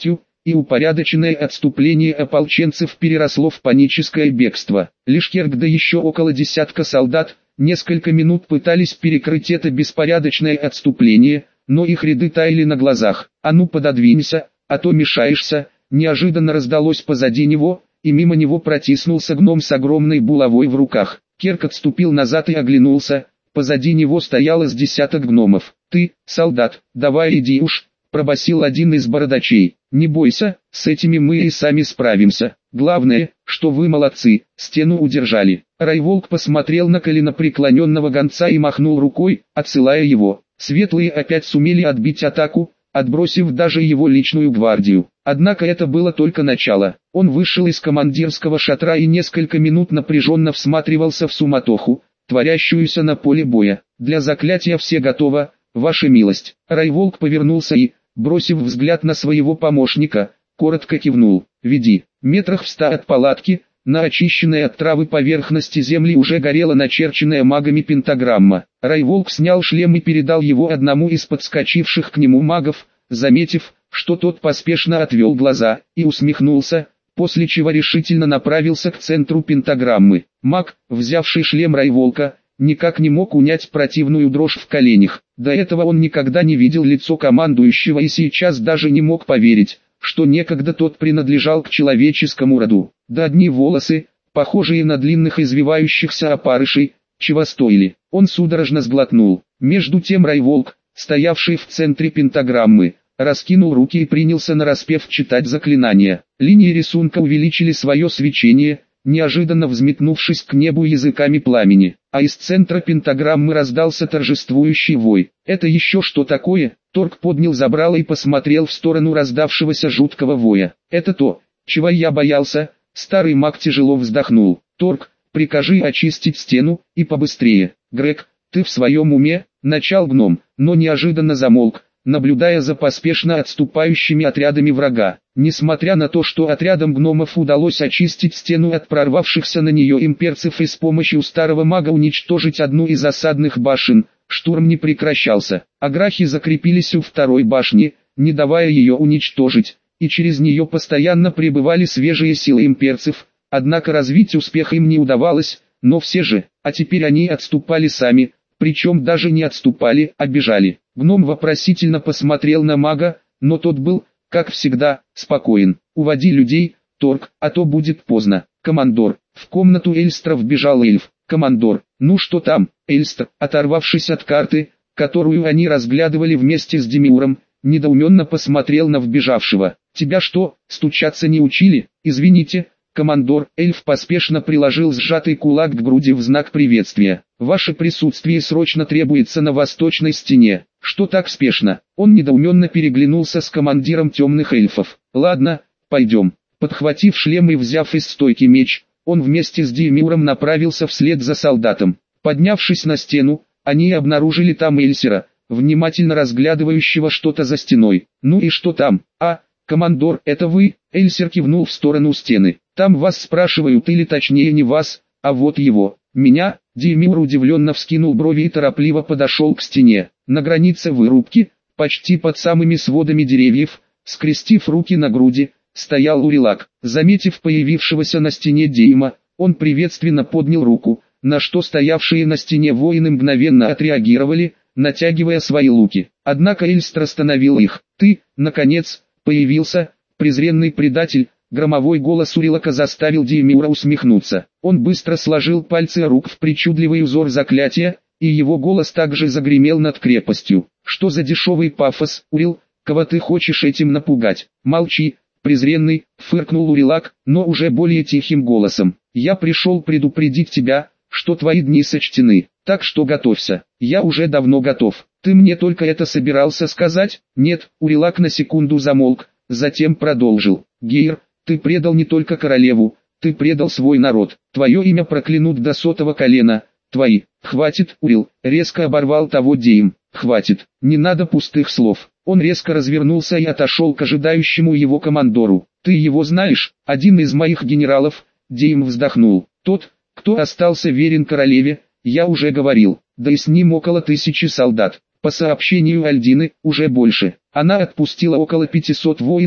и упорядоченное отступление ополченцев переросло в паническое бегство. Лишь Керк да еще около десятка солдат несколько минут пытались перекрыть это беспорядочное отступление, но их ряды таяли на глазах. «А ну пододвинься, а то мешаешься!» Неожиданно раздалось позади него, и мимо него протиснулся гном с огромной булавой в руках. Керк отступил назад и оглянулся, позади него стояло с десяток гномов. «Ты, солдат, давай иди уж», — пробасил один из бородачей. «Не бойся, с этими мы и сами справимся. Главное, что вы молодцы, стену удержали». Райволк посмотрел на коленопреклоненного гонца и махнул рукой, отсылая его. Светлые опять сумели отбить атаку, отбросив даже его личную гвардию. Однако это было только начало. Он вышел из командирского шатра и несколько минут напряженно всматривался в суматоху, творящуюся на поле боя. «Для заклятия все готово, ваша милость». Райволк повернулся и, бросив взгляд на своего помощника, коротко кивнул. «Веди». Метрах в 100 от палатки, на очищенной от травы поверхности земли уже горела начерченная магами пентаграмма. Райволк снял шлем и передал его одному из подскочивших к нему магов, заметив, что тот поспешно отвел глаза, и усмехнулся, после чего решительно направился к центру пентаграммы. Маг, взявший шлем Райволка, никак не мог унять противную дрожь в коленях. До этого он никогда не видел лицо командующего и сейчас даже не мог поверить, что некогда тот принадлежал к человеческому роду. Да одни волосы, похожие на длинных извивающихся опарышей, чего стоили. Он судорожно сглотнул. Между тем Райволк, стоявший в центре пентаграммы, раскинул руки и принялся нараспев читать заклинания. Линии рисунка увеличили свое свечение, неожиданно взметнувшись к небу языками пламени, а из центра пентаграммы раздался торжествующий вой. «Это еще что такое?» Торг поднял забрало и посмотрел в сторону раздавшегося жуткого воя. «Это то, чего я боялся», старый маг тяжело вздохнул. «Торг, прикажи очистить стену, и побыстрее». «Грег, ты в своем уме?» Начал гном, но неожиданно замолк, наблюдая за поспешно отступающими отрядами врага. Несмотря на то, что отрядам гномов удалось очистить стену от прорвавшихся на нее имперцев и с помощью старого мага уничтожить одну из осадных башен, штурм не прекращался. Аграхи закрепились у второй башни, не давая ее уничтожить, и через нее постоянно прибывали свежие силы имперцев, однако развить успех им не удавалось, но все же, а теперь они отступали сами, причем даже не отступали, а бежали. Гном вопросительно посмотрел на мага, но тот был, как всегда, спокоен. «Уводи людей, Торг, а то будет поздно». «Командор». В комнату Эльстра вбежал эльф. «Командор, ну что там?» Эльстр, оторвавшись от карты, которую они разглядывали вместе с Демиуром, недоуменно посмотрел на вбежавшего. «Тебя что, стучаться не учили?» «Извините, командор». Эльф поспешно приложил сжатый кулак к груди в знак приветствия. «Ваше присутствие срочно требуется на восточной стене». «Что так спешно?» Он недоуменно переглянулся с командиром темных эльфов. «Ладно, пойдем». Подхватив шлем и взяв из стойки меч, он вместе с Демиуром направился вслед за солдатом. Поднявшись на стену, они обнаружили там Эльсера, внимательно разглядывающего что-то за стеной. «Ну и что там?» «А, командор, это вы?» Эльсер кивнул в сторону стены. «Там вас спрашивают, или точнее не вас, а вот его». «Меня?» Демиур удивленно вскинул брови и торопливо подошел к стене. На границе вырубки, почти под самыми сводами деревьев, скрестив руки на груди, стоял Урилак. Заметив появившегося на стене Дейма, он приветственно поднял руку, на что стоявшие на стене воины мгновенно отреагировали, натягивая свои луки. Однако Эльстр остановил их. «Ты, наконец, появился, презренный предатель!» Громовой голос Урилака заставил Демиура усмехнуться. Он быстро сложил пальцы рук в причудливый узор заклятия, и его голос также загремел над крепостью. «Что за дешевый пафос, Урил? Кого ты хочешь этим напугать?» «Молчи, презренный!» — фыркнул Урилак, но уже более тихим голосом. «Я пришел предупредить тебя, что твои дни сочтены, так что готовься». «Я уже давно готов. Ты мне только это собирался сказать?» «Нет», — Урилак на секунду замолк, затем продолжил. «Гейр, ты предал не только королеву, ты предал свой народ. Твое имя проклянут до 100-го колена. Твои». «Хватит, Урил», — резко оборвал того Дейм. «Хватит, не надо пустых слов». Он резко развернулся и отошел к ожидающему его командору. «Ты его знаешь?» «Один из моих генералов», — Дейм вздохнул. «Тот, кто остался верен королеве, я уже говорил, да и с ним около 1000 солдат. По сообщению Альдины, уже больше. Она отпустила около 500 воинов,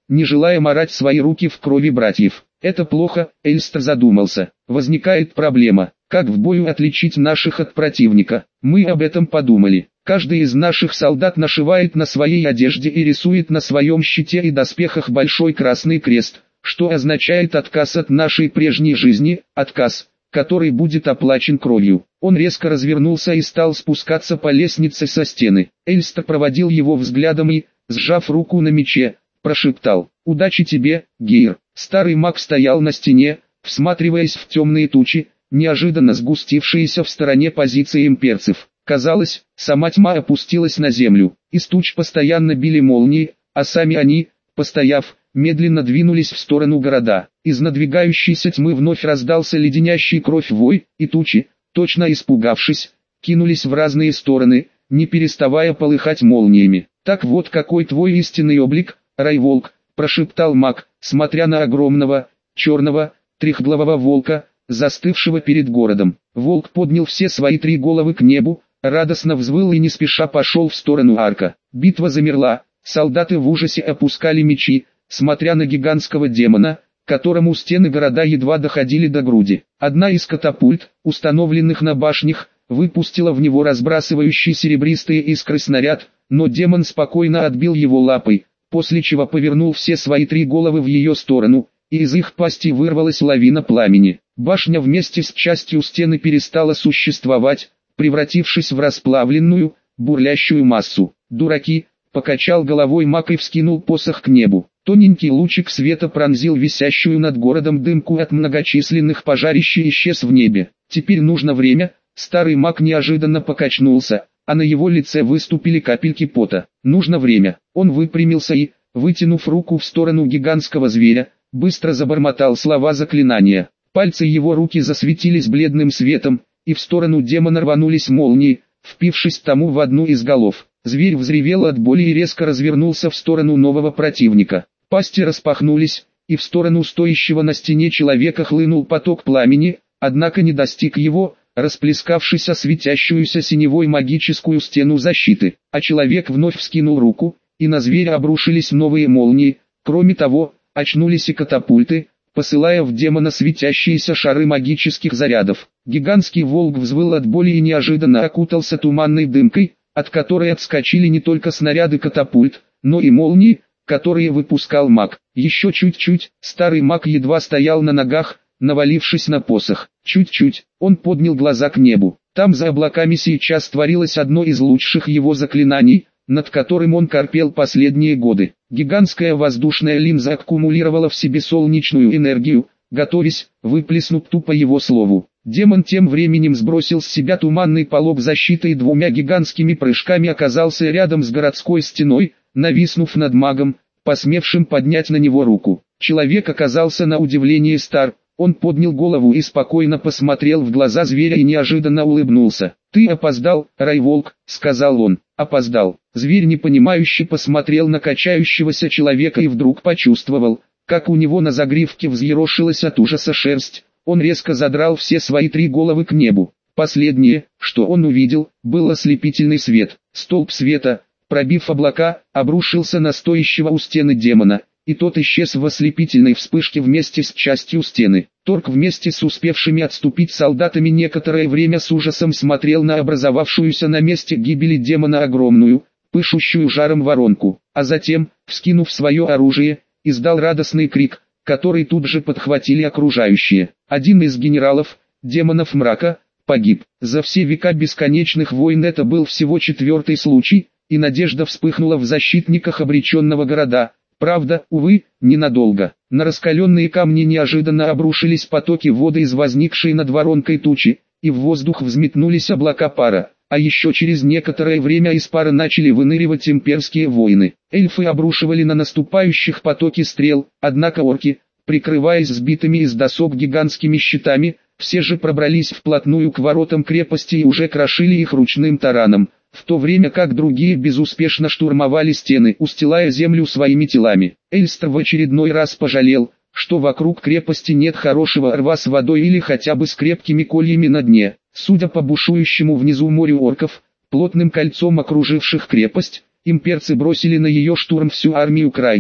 не желая марать свои руки в крови братьев. Это плохо, Эльстер задумался. Возникает проблема, как в бою отличить наших от противника. Мы об этом подумали. Каждый из наших солдат нашивает на своей одежде и рисует на своем щите и доспехах большой красный крест, что означает отказ от нашей прежней жизни, отказ, который будет оплачен кровью. Он резко развернулся и стал спускаться по лестнице со стены. Эльстер проводил его взглядом и, сжав руку на мече, прошептал: «Удачи тебе, Гейр». Старый маг стоял на стене, всматриваясь в темные тучи, неожиданно сгустившиеся в стороне позиции имперцев. Казалось, сама тьма опустилась на землю. Из туч постоянно били молнии, а сами они, постояв, медленно двинулись в сторону города. Из надвигающейся тьмы вновь раздался леденящий кровь вой, и тучи, точно испугавшись, кинулись в разные стороны, не переставая полыхать молниями. «Так вот какой твой истинный облик, Райволк», — прошептал маг, смотря на огромного, черного, трехглавого волка, застывшего перед городом. Волк поднял все свои 3 головы к небу, радостно взвыл и не спеша пошел в сторону арка. Битва замерла, солдаты в ужасе опускали мечи, смотря на гигантского демона, которому стены города едва доходили до груди. Одна из катапульт, установленных на башнях, выпустила в него разбрасывающий серебристые искры снаряд, но демон спокойно отбил его лапой, после чего повернул все свои 3 головы в ее сторону, и из их пасти вырвалась лавина пламени. Башня вместе с частью стены перестала существовать, превратившись в расплавленную, бурлящую массу. «Дураки!» — покачал головой маг и вскинул посох к небу. Тоненький лучик света пронзил висящую над городом дымку от многочисленных пожарищ и исчез в небе. «Теперь нужно время», — старый маг неожиданно покачнулся, а на его лице выступили капельки пота. «Нужно время». Он выпрямился и, вытянув руку в сторону гигантского зверя, быстро забормотал слова заклинания. Пальцы его руки засветились бледным светом, и в сторону демона рванулись молнии, впившись тому в одну из голов. Зверь взревел от боли и резко развернулся в сторону нового противника. Пасти распахнулись, и в сторону стоящего на стене человека хлынул поток пламени, однако не достиг его, расплескавшись о светящуюся синевой магическую стену защиты. А человек вновь вскинул руку, и на зверя обрушились новые молнии. Кроме того, очнулись и катапульты, посылая в демона светящиеся шары магических зарядов. Гигантский волк взвыл от боли и неожиданно окутался туманной дымкой, от которой отскочили не только снаряды катапульт, но и молнии, которые выпускал маг. Еще чуть-чуть, старый маг едва стоял на ногах, навалившись на посох. Чуть-чуть, он поднял глаза к небу. Там за облаками сейчас творилось одно из лучших его заклинаний, над которым он корпел последние годы. Гигантская воздушная линза аккумулировала в себе солнечную энергию, готовясь выплеснуть ту по его слову. Демон тем временем сбросил с себя туманный полог защиты и 2 гигантскими прыжками оказался рядом с городской стеной, нависнув над магом, посмевшим поднять на него руку. Человек оказался на удивление стар. Он поднял голову и спокойно посмотрел в глаза зверя и неожиданно улыбнулся. «Ты опоздал, Райволк», — сказал он. «Опоздал». Зверь непонимающе посмотрел на качающегося человека и вдруг почувствовал, как у него на загривке взъерошилась от ужаса шерсть. Он резко задрал все свои 3 головы к небу. Последнее, что он увидел, был ослепительный свет. Столб света, пробив облака, обрушился на стоящего у стены демона, и тот исчез в ослепительной вспышке вместе с частью стены. Торг вместе с успевшими отступить солдатами некоторое время с ужасом смотрел на образовавшуюся на месте гибели демона огромную, пышущую жаром воронку, а затем, вскинув свое оружие, издал радостный крик, который тут же подхватили окружающие. Один из генералов, демонов мрака, погиб. За все века бесконечных войн это был всего 4-й случай, и надежда вспыхнула в защитниках обреченного города. Правда, увы, ненадолго. На раскаленные камни неожиданно обрушились потоки воды из возникшей над воронкой тучи, и в воздух взметнулись облака пара. А еще через некоторое время из пара начали выныривать имперские воины. Эльфы обрушивали на наступающих потоки стрел, однако орки, прикрываясь сбитыми из досок гигантскими щитами, все же пробрались вплотную к воротам крепости и уже крошили их ручным тараном, в то время как другие безуспешно штурмовали стены, устилая землю своими телами. Эльстер в очередной раз пожалел, что вокруг крепости нет хорошего рва с водой или хотя бы с крепкими кольями на дне. Судя по бушующему внизу морю орков, плотным кольцом окруживших крепость, имперцы бросили на ее штурм всю армию Крайдера.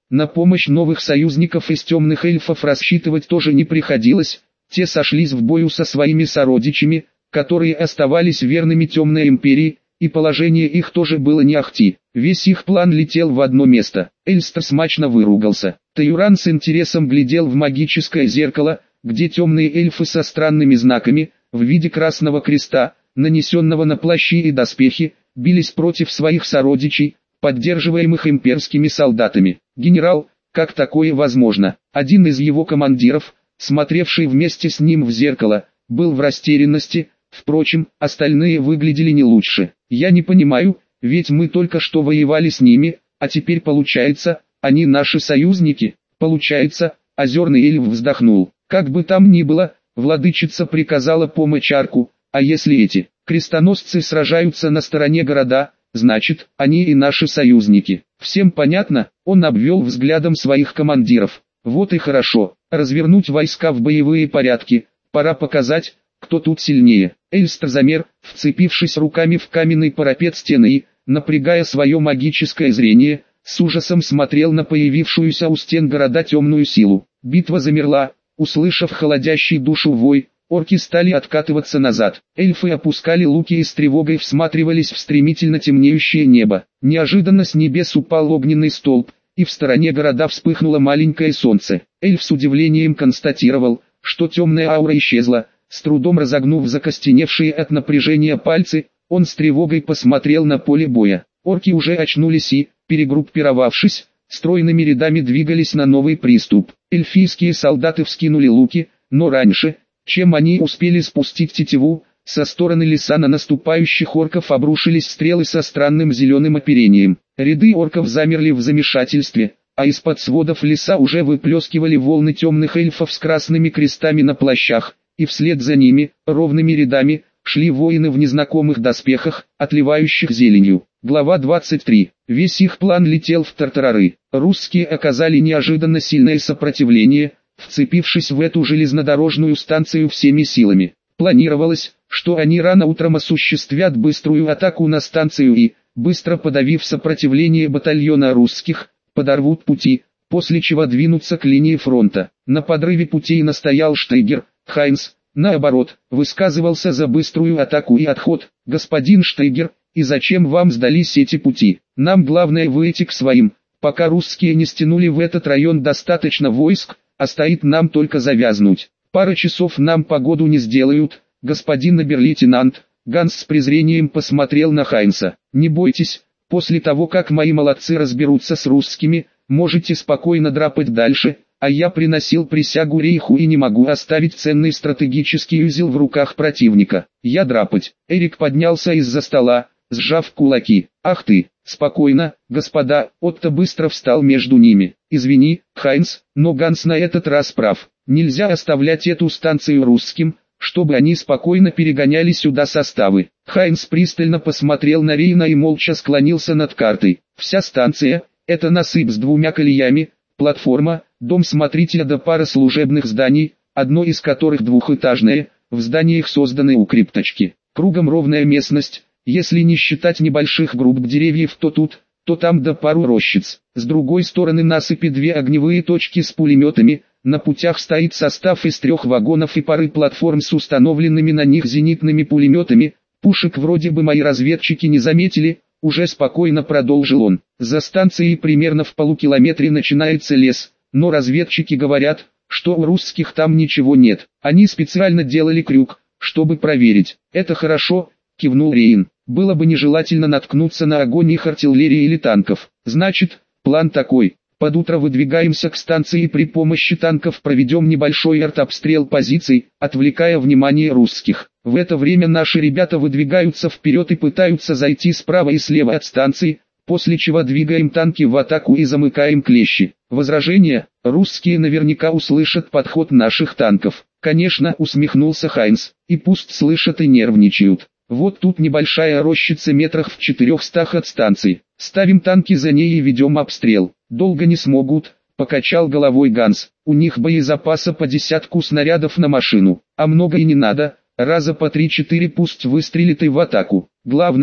На помощь новых союзников из темных эльфов рассчитывать тоже не приходилось, те сошлись в бою со своими сородичами, которые оставались верными темной империи, и положение их тоже было не ахти. Весь их план летел в одно место. Эльстер смачно выругался. Таюран с интересом глядел в магическое зеркало, где темные эльфы со странными знаками, в виде красного креста, нанесенного на плащи и доспехи, бились против своих сородичей, поддерживаемых имперскими солдатами. «Генерал, как такое возможно?» Один из его командиров, смотревший вместе с ним в зеркало, был в растерянности, впрочем, остальные выглядели не лучше. «Я не понимаю, ведь мы только что воевали с ними, а теперь получается, они наши союзники?» «Получается», — озерный эльф вздохнул. «Как бы там ни было, владычица приказала помочь Арку, а если эти крестоносцы сражаются на стороне города, значит, они и наши союзники. Всем понятно?» Он обвел взглядом своих командиров. «Вот и хорошо, развернуть войска в боевые порядки, пора показать, кто тут сильнее». Эльстер замер, вцепившись руками в каменный парапет стены и, напрягая свое магическое зрение, с ужасом смотрел на появившуюся у стен города темную силу. Битва замерла, услышав холодящий душу вой, орки стали откатываться назад. Эльфы опускали луки и с тревогой всматривались в стремительно темнеющее небо. Неожиданно с небес упал огненный столб, и в стороне города вспыхнуло маленькое солнце. Эльф с удивлением констатировал, что темная аура исчезла. С трудом разогнув закостеневшие от напряжения пальцы, он с тревогой посмотрел на поле боя. Орки уже очнулись и, перегруппировавшись, стройными рядами двигались на новый приступ. Эльфийские солдаты вскинули луки, но раньше, чем они успели спустить тетиву, со стороны леса на наступающих орков обрушились стрелы со странным зеленым оперением. Ряды орков замерли в замешательстве, а из-под сводов леса уже выплескивали волны темных эльфов с красными крестами на плащах, и вслед за ними, ровными рядами, шли воины в незнакомых доспехах, отливающих зеленью. Глава 23. Весь их план летел в тартарары. Русские оказали неожиданно сильное сопротивление, вцепившись в эту железнодорожную станцию всеми силами. Планировалось, что они рано утром осуществят быструю атаку на станцию и, быстро подавив сопротивление батальона русских, подорвут пути, после чего двинутся к линии фронта. На подрыве путей настоял Штейгер. Хайнс, наоборот, высказывался за быструю атаку и отход. «Господин Штейгер, и зачем вам сдались эти пути? Нам главное выйти к своим, пока русские не стянули в этот район достаточно войск, а стоит нам только завязнуть. Пара часов нам погоду не сделают, господин обер-лейтенант». Ганс с презрением посмотрел на Хайнса. «Не бойтесь, после того как мои молодцы разберутся с русскими, можете спокойно драпать дальше, а я приносил присягу рейху и не могу оставить ценный стратегический узел в руках противника. Я драпать». Эрик поднялся из-за стола, сжав кулаки. «Ах ты, спокойно, господа». Отто быстро встал между ними. «Извини, Хайнс, но Ганс на этот раз прав. Нельзя оставлять эту станцию русским, чтобы они спокойно перегоняли сюда составы». Хайнс пристально посмотрел на Рейна и молча склонился над картой. «Вся станция – это насыпь с двумя колеями, платформа, дом смотрителя да пара служебных зданий, одно из которых двухэтажное, в зданиях созданы укрепточки. Кругом ровная местность, если не считать небольших групп деревьев то тут, то там да пару рощиц. С другой стороны насыпи две огневые точки с пулеметами, на путях стоит состав из 3 вагонов и пары платформ с установленными на них зенитными пулеметами, пушек вроде бы мои разведчики не заметили». Уже спокойно продолжил он. «За станцией примерно в полукилометре начинается лес, но разведчики говорят, что у русских там ничего нет. Они специально делали крюк, чтобы проверить». «Это хорошо», — кивнул Рейн. «Было бы нежелательно наткнуться на огонь их артиллерии или танков. Значит, план такой. Под утро выдвигаемся к станции и при помощи танков проведем небольшой артобстрел позиций, отвлекая внимание русских. В это время наши ребята выдвигаются вперед и пытаются зайти справа и слева от станции, после чего двигаем танки в атаку и замыкаем клещи. Возражения? Русские наверняка услышат подход наших танков». «Конечно», — усмехнулся Хайнс, — «и пусть слышат и нервничают. Вот тут небольшая рощица метрах в 400 от станции. Ставим танки за ней и ведем обстрел». «Долго не смогут», — покачал головой Ганс. «У них боезапаса по 10 снарядов на машину, а много и не надо, раза по 3-4 пусть выстрелит и в атаку. Главное,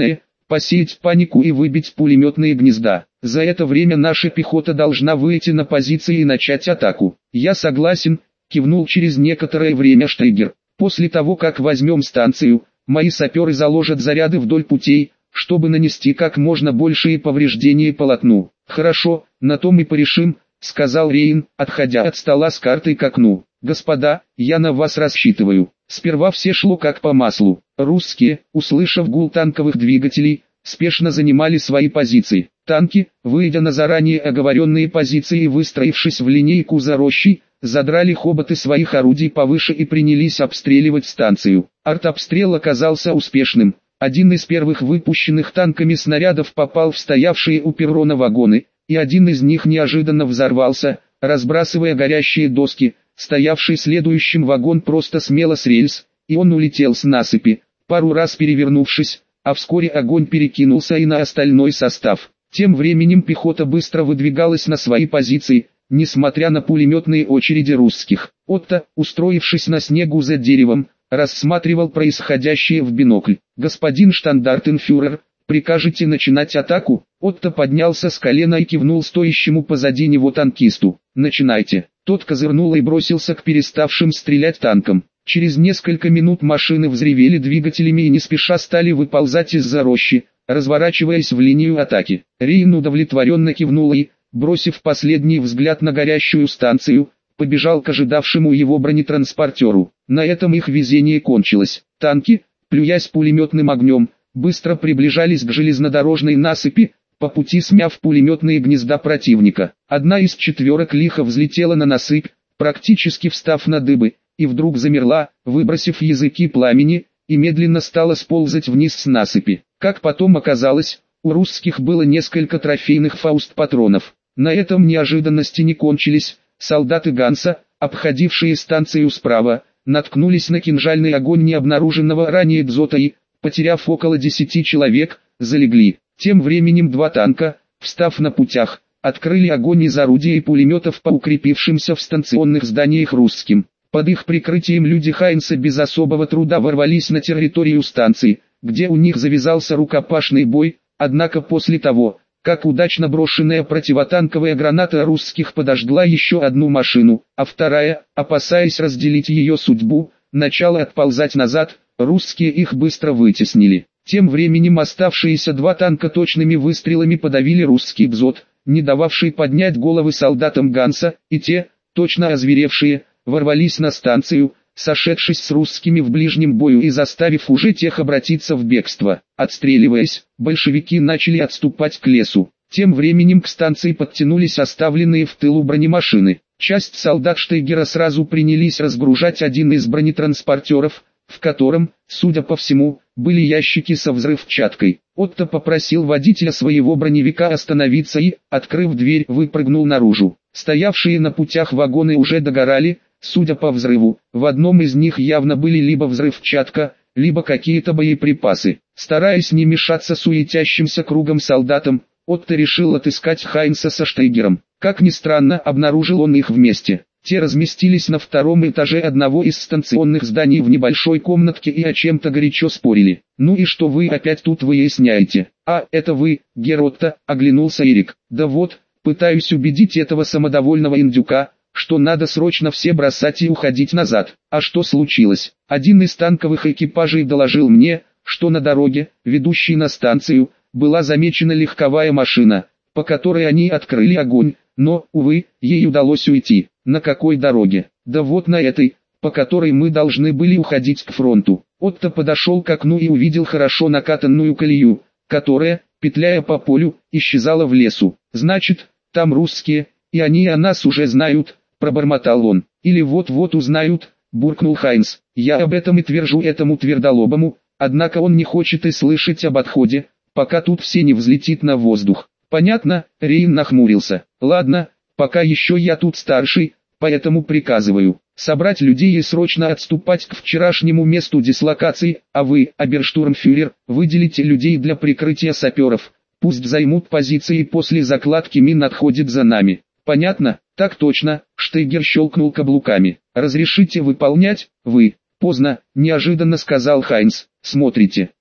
посеять панику и выбить пулеметные гнезда. За это время наша пехота должна выйти на позиции и начать атаку. Я согласен, кивнул через некоторое время Штейгер. После того, как возьмем станцию, мои саперы заложат заряды вдоль путей, чтобы нанести как можно большие повреждения полотну. Хорошо, на том и порешим, сказал Рейн, отходя от стола с картой к окну. Господа, я на вас рассчитываю. Сперва все шло как по маслу. Русские, услышав гул танковых двигателей, спешно занимали свои позиции. Танки, выйдя на заранее оговоренные позиции и выстроившись в линейку за рощей, задрали хоботы своих орудий повыше и принялись обстреливать станцию. Артобстрел оказался успешным. Один из первых выпущенных танками снарядов попал в стоявшие у перрона вагоны, и один из них неожиданно взорвался, разбрасывая горящие доски. Стоявший следующим вагон просто смело с рельс, и он улетел с насыпи, пару раз перевернувшись, а вскоре огонь перекинулся и на остальной состав. Тем временем пехота быстро выдвигалась на свои позиции, несмотря на пулеметные очереди русских. Отто, устроившись на снегу за деревом, рассматривал происходящее в бинокль. «Господин штандартенфюрер, прикажете начинать атаку?» Отто поднялся с колена и кивнул стоящему позади него танкисту. «Начинайте». Тот козырнул и бросился к переставшим стрелять танкам. Через несколько минут машины взревели двигателями и не спеша стали выползать из-за рощи, разворачиваясь в линию атаки. Рейн удовлетворенно кивнул и, бросив последний взгляд на горящую станцию, побежал к ожидавшему его бронетранспортеру. На этом их везение кончилось. Танки, плюясь пулеметным огнем, быстро приближались к железнодорожной насыпи, по пути смяв пулеметные гнезда противника. Одна из четверок лихо взлетела на насыпь, практически встав на дыбы, и вдруг замерла, выбросив языки пламени, и медленно стала сползать вниз с насыпи. Как потом оказалось, у русских было несколько трофейных фауст-патронов. На этом неожиданности не кончились. Солдаты Ганса, обходившие станцию справа, наткнулись на кинжальный огонь необнаруженного ранее дзота и, потеряв около 10 человек, залегли. Тем временем два танка, встав на путях, открыли огонь из орудий и пулеметов по укрепившимся в станционных зданиях русским. Под их прикрытием люди Хайнса без особого труда ворвались на территорию станции, где у них завязался рукопашный бой, однако после того, как удачно брошенная противотанковая граната русских подожгла еще одну машину, а вторая, опасаясь разделить ее судьбу, начала отползать назад, русские их быстро вытеснили. Тем временем оставшиеся два танка точными выстрелами подавили русский дзот, не дававший поднять головы солдатам Ганса, и те, точно озверевшие, ворвались на станцию, сошедшись с русскими в ближнем бою и заставив уже тех обратиться в бегство. Отстреливаясь, большевики начали отступать к лесу. Тем временем к станции подтянулись оставленные в тылу бронемашины. Часть солдат Штейгера сразу принялись разгружать один из бронетранспортеров, в котором, судя по всему, были ящики со взрывчаткой. Отто попросил водителя своего броневика остановиться и, открыв дверь, выпрыгнул наружу. Стоявшие на путях вагоны уже догорали, судя по взрыву. В одном из них явно были либо взрывчатка, либо какие-то боеприпасы. Стараясь не мешаться суетящимся кругом солдатам, Отто решил отыскать Хайнса со Штейгером. Как ни странно, обнаружил он их вместе. Те разместились на втором этаже одного из станционных зданий в небольшой комнатке и о чем-то горячо спорили. «Ну и что вы опять тут выясняете?» «А, это вы, Геротто», — оглянулся Эрик. «Да вот, пытаюсь убедить этого самодовольного индюка, что надо срочно все бросать и уходить назад». «А что случилось?» «Один из танковых экипажей доложил мне, что на дороге, ведущей на станцию, была замечена легковая машина, по которой они открыли огонь, но, увы, ей удалось уйти». «На какой дороге?» «Да вот на этой, по которой мы должны были уходить к фронту». Отто подошел к окну и увидел хорошо накатанную колею, которая, петляя по полю, исчезала в лесу. «Значит, там русские, и они о нас уже знают», — пробормотал он. «Или вот-вот узнают», — буркнул Хайнс. «Я об этом и твержу этому твердолобому, однако он не хочет и слышать об отходе, пока тут все не взлетит на воздух». «Понятно», — Рейн нахмурился. «Ладно, пока еще я тут старший, поэтому приказываю собрать людей и срочно отступать к вчерашнему месту дислокации, а вы, оберштурмфюрер, выделите людей для прикрытия саперов, пусть займут позиции и после закладки мин отходит за нами». «Понятно?» «Так точно», — Штейгер щелкнул каблуками. «Разрешите выполнять?» «Вы». «Поздно», — неожиданно сказал Хайнс. «Смотрите,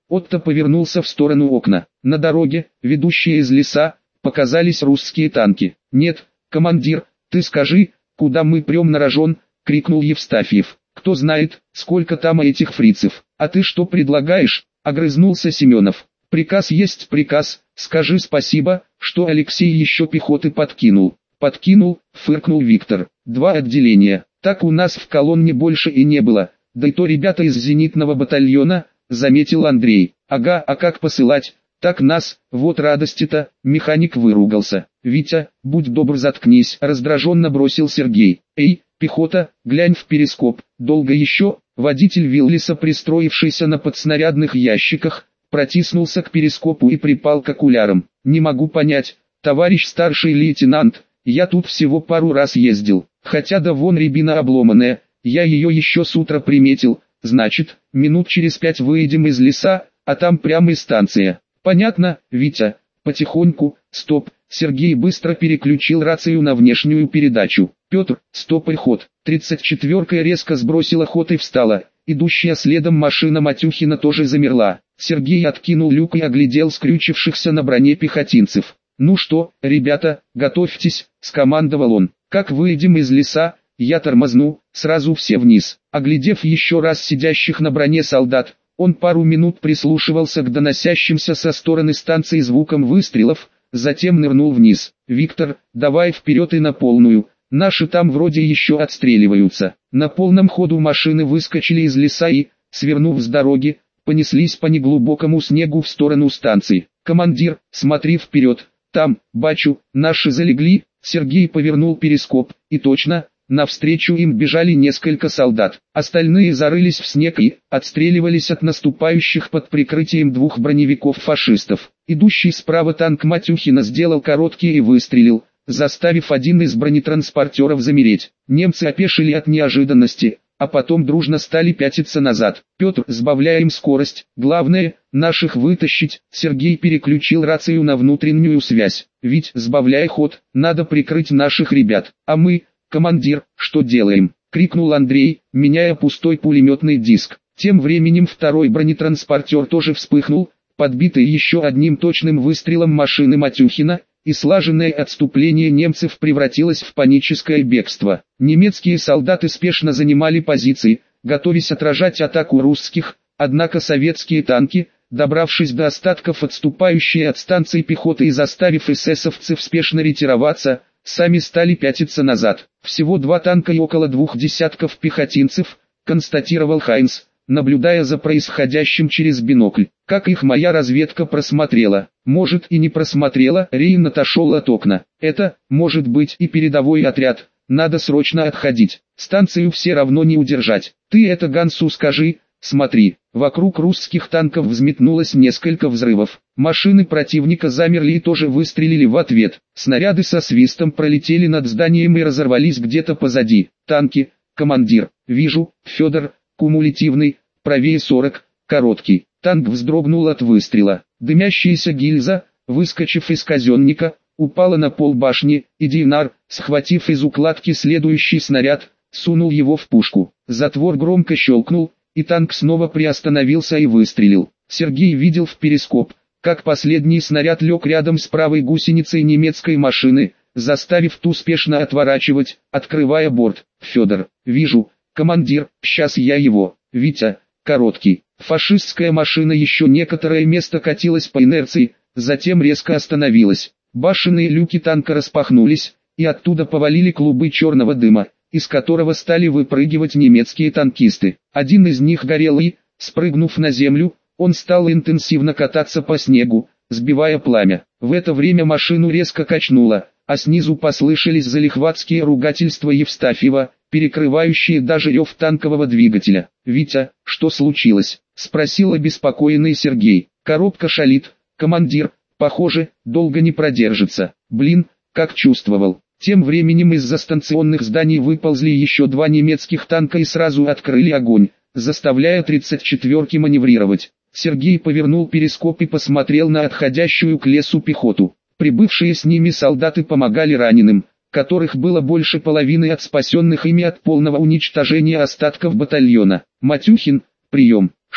Отто повернулся в сторону окна. На дороге, ведущей из леса, показались русские танки. «Нет, командир, ты скажи, куда мы прем на рожон?» — крикнул Евстафьев. «Кто знает, сколько там этих фрицев. А ты что предлагаешь?» — огрызнулся Семенов. «Приказ есть приказ, скажи спасибо, что Алексей еще пехоты подкинул». «Подкинул», — фыркнул Виктор. «2 отделения. Так у нас в колонне больше и не было. Да и то ребята из зенитного батальона», — заметил Андрей. «Ага, а как посылать? Так нас, вот радости-то», — механик выругался. «Витя, будь добр, заткнись», — раздраженно бросил Сергей. «Эй, пехота, глянь в перископ, долго еще?» Водитель Виллиса, пристроившийся на подснарядных ящиках, протиснулся к перископу и припал к окулярам. «Не могу понять, товарищ старший лейтенант, я тут всего пару раз ездил, хотя да вон рябина обломанная, я ее еще с утра приметил, значит, минут через 5 выйдем из леса, а там прямо и станция». «Понятно, Витя, потихоньку». «Стоп», Сергей быстро переключил рацию на внешнюю передачу. «Петр, стопай ход». 34-ка резко сбросила ход и встала. Идущая следом машина Матюхина тоже замерла. Сергей откинул люк и оглядел скрючившихся на броне пехотинцев. «Ну что, ребята, готовьтесь», — скомандовал он. «Как выйдем из леса, я тормозну, сразу все вниз». Оглядев еще раз сидящих на броне солдат, он пару минут прислушивался к доносящимся со стороны станции звукам выстрелов, затем нырнул вниз. «Виктор, давай вперед и на полную, наши там вроде еще отстреливаются». На полном ходу машины выскочили из леса и, свернув с дороги, понеслись по неглубокому снегу в сторону станции. «Командир, смотри вперед, там, бачу, наши залегли». Сергей повернул перископ, и точно, навстречу им бежали несколько солдат. Остальные зарылись в снег и отстреливались от наступающих под прикрытием 2 броневиков фашистов. Идущий справа танк Матюхина сделал короткий и выстрелил, заставив один из бронетранспортеров замереть. Немцы опешили от неожиданности, а потом дружно стали пятиться назад. «Петр, сбавляем скорость, главное, наших вытащить». Сергей переключил рацию на внутреннюю связь. «Вить, сбавляй ход, надо прикрыть наших ребят». «А мы, командир, что делаем?» — крикнул Андрей, меняя пустой пулеметный диск. Тем временем второй бронетранспортер тоже вспыхнул, подбитый еще одним точным выстрелом машины Матюхина, и слаженное отступление немцев превратилось в паническое бегство. Немецкие солдаты спешно занимали позиции, готовясь отражать атаку русских, однако советские танки, добравшись до остатков отступающей от станции пехоты и заставив эсэсовцев спешно ретироваться, сами стали пятиться назад. «Всего 2 танка и около 2 десятков пехотинцев», констатировал Хайнс, наблюдая за происходящим через бинокль. «Как их моя разведка просмотрела?» «Может и не просмотрела». Рейн отошел от окна. «Это, может быть, и передовой отряд. Надо срочно отходить. Станцию все равно не удержать. Ты это Гансу скажи». «Смотри». Вокруг русских танков взметнулось несколько взрывов. Машины противника замерли и тоже выстрелили в ответ. Снаряды со свистом пролетели над зданием и разорвались где-то позади. «Танки, командир». «Вижу, Федор, кумулятивный, правее 40, короткий». Танк вздрогнул от выстрела. Дымящаяся гильза, выскочив из казенника, упала на пол башни, и Динар, схватив из укладки следующий снаряд, сунул его в пушку. Затвор громко щелкнул, и танк снова приостановился и выстрелил. Сергей видел в перископ, как последний снаряд лег рядом с правой гусеницей немецкой машины, заставив ту спешно отворачивать, открывая борт. «Федор, вижу, командир, сейчас я его». «Витя, короткий». Фашистская машина еще некоторое место катилась по инерции, затем резко остановилась. Башенные люки танка распахнулись, и оттуда повалили клубы черного дыма, из которого стали выпрыгивать немецкие танкисты. Один из них горел и, спрыгнув на землю, он стал интенсивно кататься по снегу, сбивая пламя. В это время машину резко качнуло, а снизу послышались залихватские ругательства Евстафьева, перекрывающие даже рев танкового двигателя. «Витя, что случилось?» — спросил обеспокоенный Сергей. «Коробка шалит, командир, похоже, долго не продержится». «Блин, как чувствовал». Тем временем из-за станционных зданий выползли еще 2 немецких танка и сразу открыли огонь, заставляя 34-ки маневрировать. Сергей повернул перископ и посмотрел на отходящую к лесу пехоту. Прибывшие с ними солдаты помогали раненым, которых было больше половины от спасенных ими от полного уничтожения остатков батальона. «Матюхин, прием». «Что?» —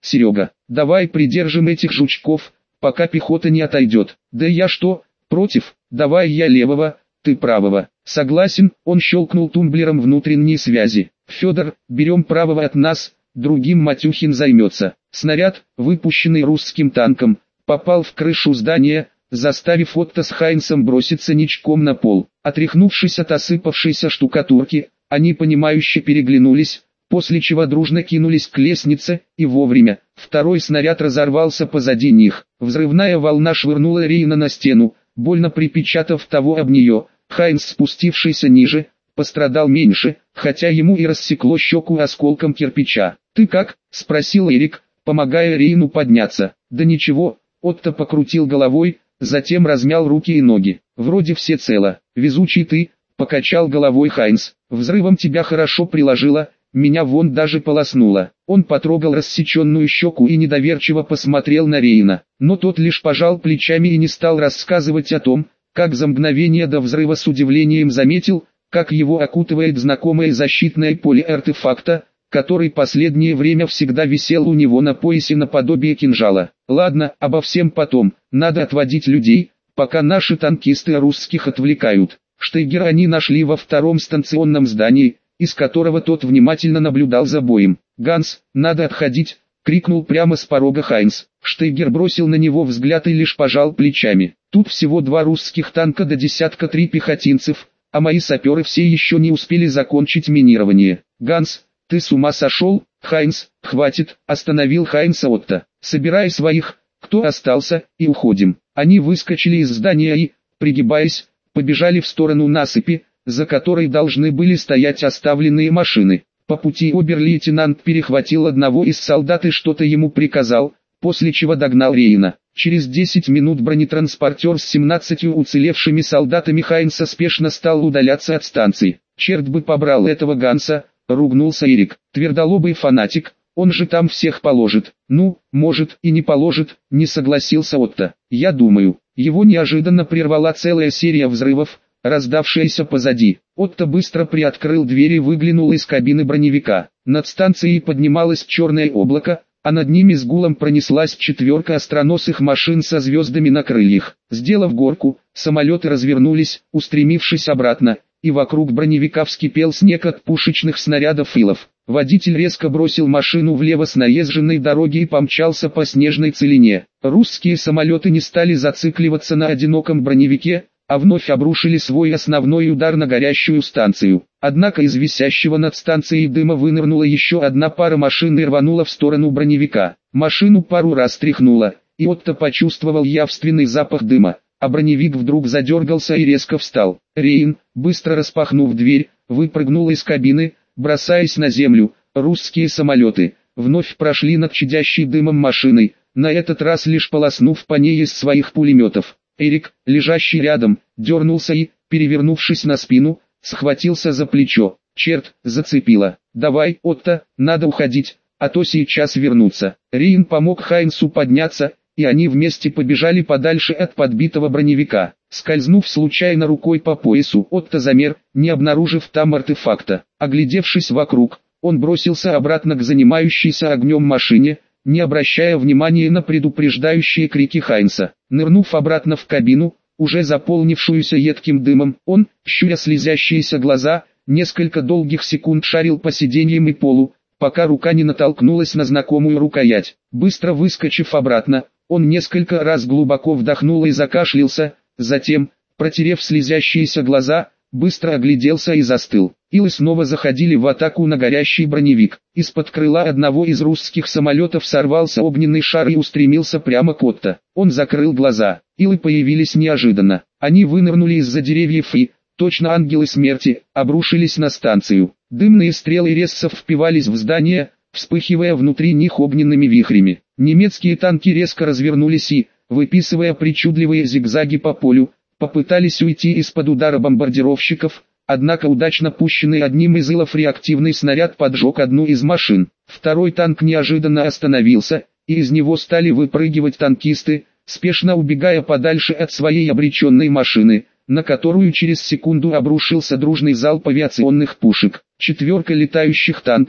Серега, давай придержим этих жучков, пока пехота не отойдет. Да я что, против, давай я левого, ты правого. Согласен, он щелкнул тумблером внутренней связи. Федор, берем правого от нас, другим Матюхин займется. Снаряд, выпущенный русским танком, попал в крышу здания, заставив Отто с Хайнсом броситься ничком на пол. Отряхнувшись от осыпавшейся штукатурки, они понимающе переглянулись, после чего дружно кинулись к лестнице, и вовремя. Второй снаряд разорвался позади них. Взрывная волна швырнула Рейна на стену, больно припечатав того об нее. Хайнс, спустившийся ниже, пострадал меньше, хотя ему и рассекло щеку осколком кирпича. «Ты как?» – спросил Эрик, помогая Рейну подняться. «Да ничего», – Отто покрутил головой, затем размял руки и ноги. «Вроде все цело. Везучий ты», – покачал головой Хайнс. «Взрывом тебя хорошо приложило, меня вон даже полоснуло». Он потрогал рассеченную щеку и недоверчиво посмотрел на Рейна. Но тот лишь пожал плечами и не стал рассказывать о том, как за мгновение до взрыва с удивлением заметил, как его окутывает знакомое защитное поле артефакта, который последнее время всегда висел у него на поясе наподобие кинжала. «Ладно, обо всем потом, надо отводить людей, пока наши танкисты русских отвлекают». Штейгера они нашли во втором станционном здании, из которого тот внимательно наблюдал за боем. «Ганс, надо отходить!» — крикнул прямо с порога Хайнс. Штейгер бросил на него взгляд и лишь пожал плечами. «Тут всего 2 русских танка до десятка 3 пехотинцев, а мои саперы все еще не успели закончить минирование». «Ганс, ты с ума сошел?» «Хайнс, хватит!» — остановил Хайнса Отто. «Собирай своих, кто остался, и уходим». Они выскочили из здания и, пригибаясь, побежали в сторону насыпи, за которой должны были стоять оставленные машины. По пути обер-лейтенант перехватил одного из солдат и что-то ему приказал, после чего догнал Рейна. Через 10 минут бронетранспортер с 17 уцелевшими солдатами Хайнса спешно стал удаляться от станции. «Черт бы побрал этого Ганса!» — ругнулся Эрик. «Твердолобый фанатик, он же там всех положит». «Ну, может и не положит», — не согласился Отто. «Я думаю». Его неожиданно прервала целая серия взрывов, раздавшаяся позади. Отто быстро приоткрыл дверь и выглянул из кабины броневика. Над станцией поднималось черное облако, а над ними с гулом пронеслась 4 остроносых машин со звездами на крыльях. Сделав горку, самолеты развернулись, устремившись обратно, и вокруг броневика вскипел снег от пушечных снарядов Илов. Водитель резко бросил машину влево с наезженной дороги и помчался по снежной целине. Русские самолеты не стали зацикливаться на одиноком броневике, а вновь обрушили свой основной удар на горящую станцию. Однако из висящего над станцией дыма вынырнула еще одна пара машин и рванула в сторону броневика. Машину пару раз тряхнуло, и Отто почувствовал явственный запах дыма, а броневик вдруг задергался и резко встал. Рейн, быстро распахнув дверь, выпрыгнул из кабины, бросаясь на землю. Русские самолеты вновь прошли над чадящей дымом машиной, на этот раз лишь полоснув по ней из своих пулеметов. Эрик, лежащий рядом, дернулся и, перевернувшись на спину, схватился за плечо. «Черт, зацепило. Давай, Отто, надо уходить, а то сейчас вернутся». Рейн помог Хайнсу подняться, и они вместе побежали подальше от подбитого броневика. Скользнув случайно рукой по поясу, Отто замер, не обнаружив там артефакта. Оглядевшись вокруг, он бросился обратно к занимающейся огнем машине, не обращая внимания на предупреждающие крики Хайнса. Нырнув обратно в кабину, уже заполнившуюся едким дымом, он, щуря слезящиеся глаза, несколько долгих секунд шарил по сиденьям и полу, пока рука не натолкнулась на знакомую рукоять. Быстро выскочив обратно, он несколько раз глубоко вдохнул и закашлялся, затем, протерев слезящиеся глаза, быстро огляделся и застыл. Илы снова заходили в атаку на горящий броневик. Из-под крыла одного из русских самолетов сорвался огненный шар и устремился прямо к Отто. Он закрыл глаза. Илы появились неожиданно. Они вынырнули из-за деревьев и, точно ангелы смерти, обрушились на станцию. Дымные стрелы резцев впивались в здание, вспыхивая внутри них огненными вихрями. Немецкие танки резко развернулись и, выписывая причудливые зигзаги по полю, попытались уйти из-под удара бомбардировщиков, однако удачно пущенный одним из Илов реактивный снаряд поджег одну из машин. Второй танк неожиданно остановился, и из него стали выпрыгивать танкисты, спешно убегая подальше от своей обреченной машины, на которую через секунду обрушился дружный залп авиационных пушек. 4 летающих танков,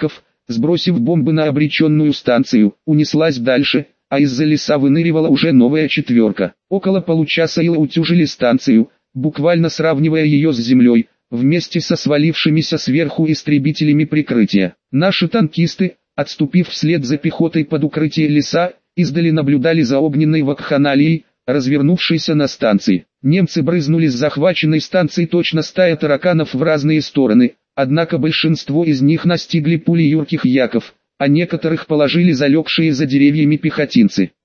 сбросив бомбы на обреченную станцию, унеслась дальше, а из-за леса выныривала уже новая четверка. Около получаса ила утюжили станцию, буквально сравнивая ее с землей, вместе со свалившимися сверху истребителями прикрытия. Наши танкисты, отступив вслед за пехотой под укрытие леса, издали наблюдали за огненной вакханалией, развернувшейся на станции. Немцы брызнули с захваченной станции точно стая тараканов в разные стороны, однако большинство из них настигли пули юрких яков, а некоторых положили залегшие за деревьями пехотинцы.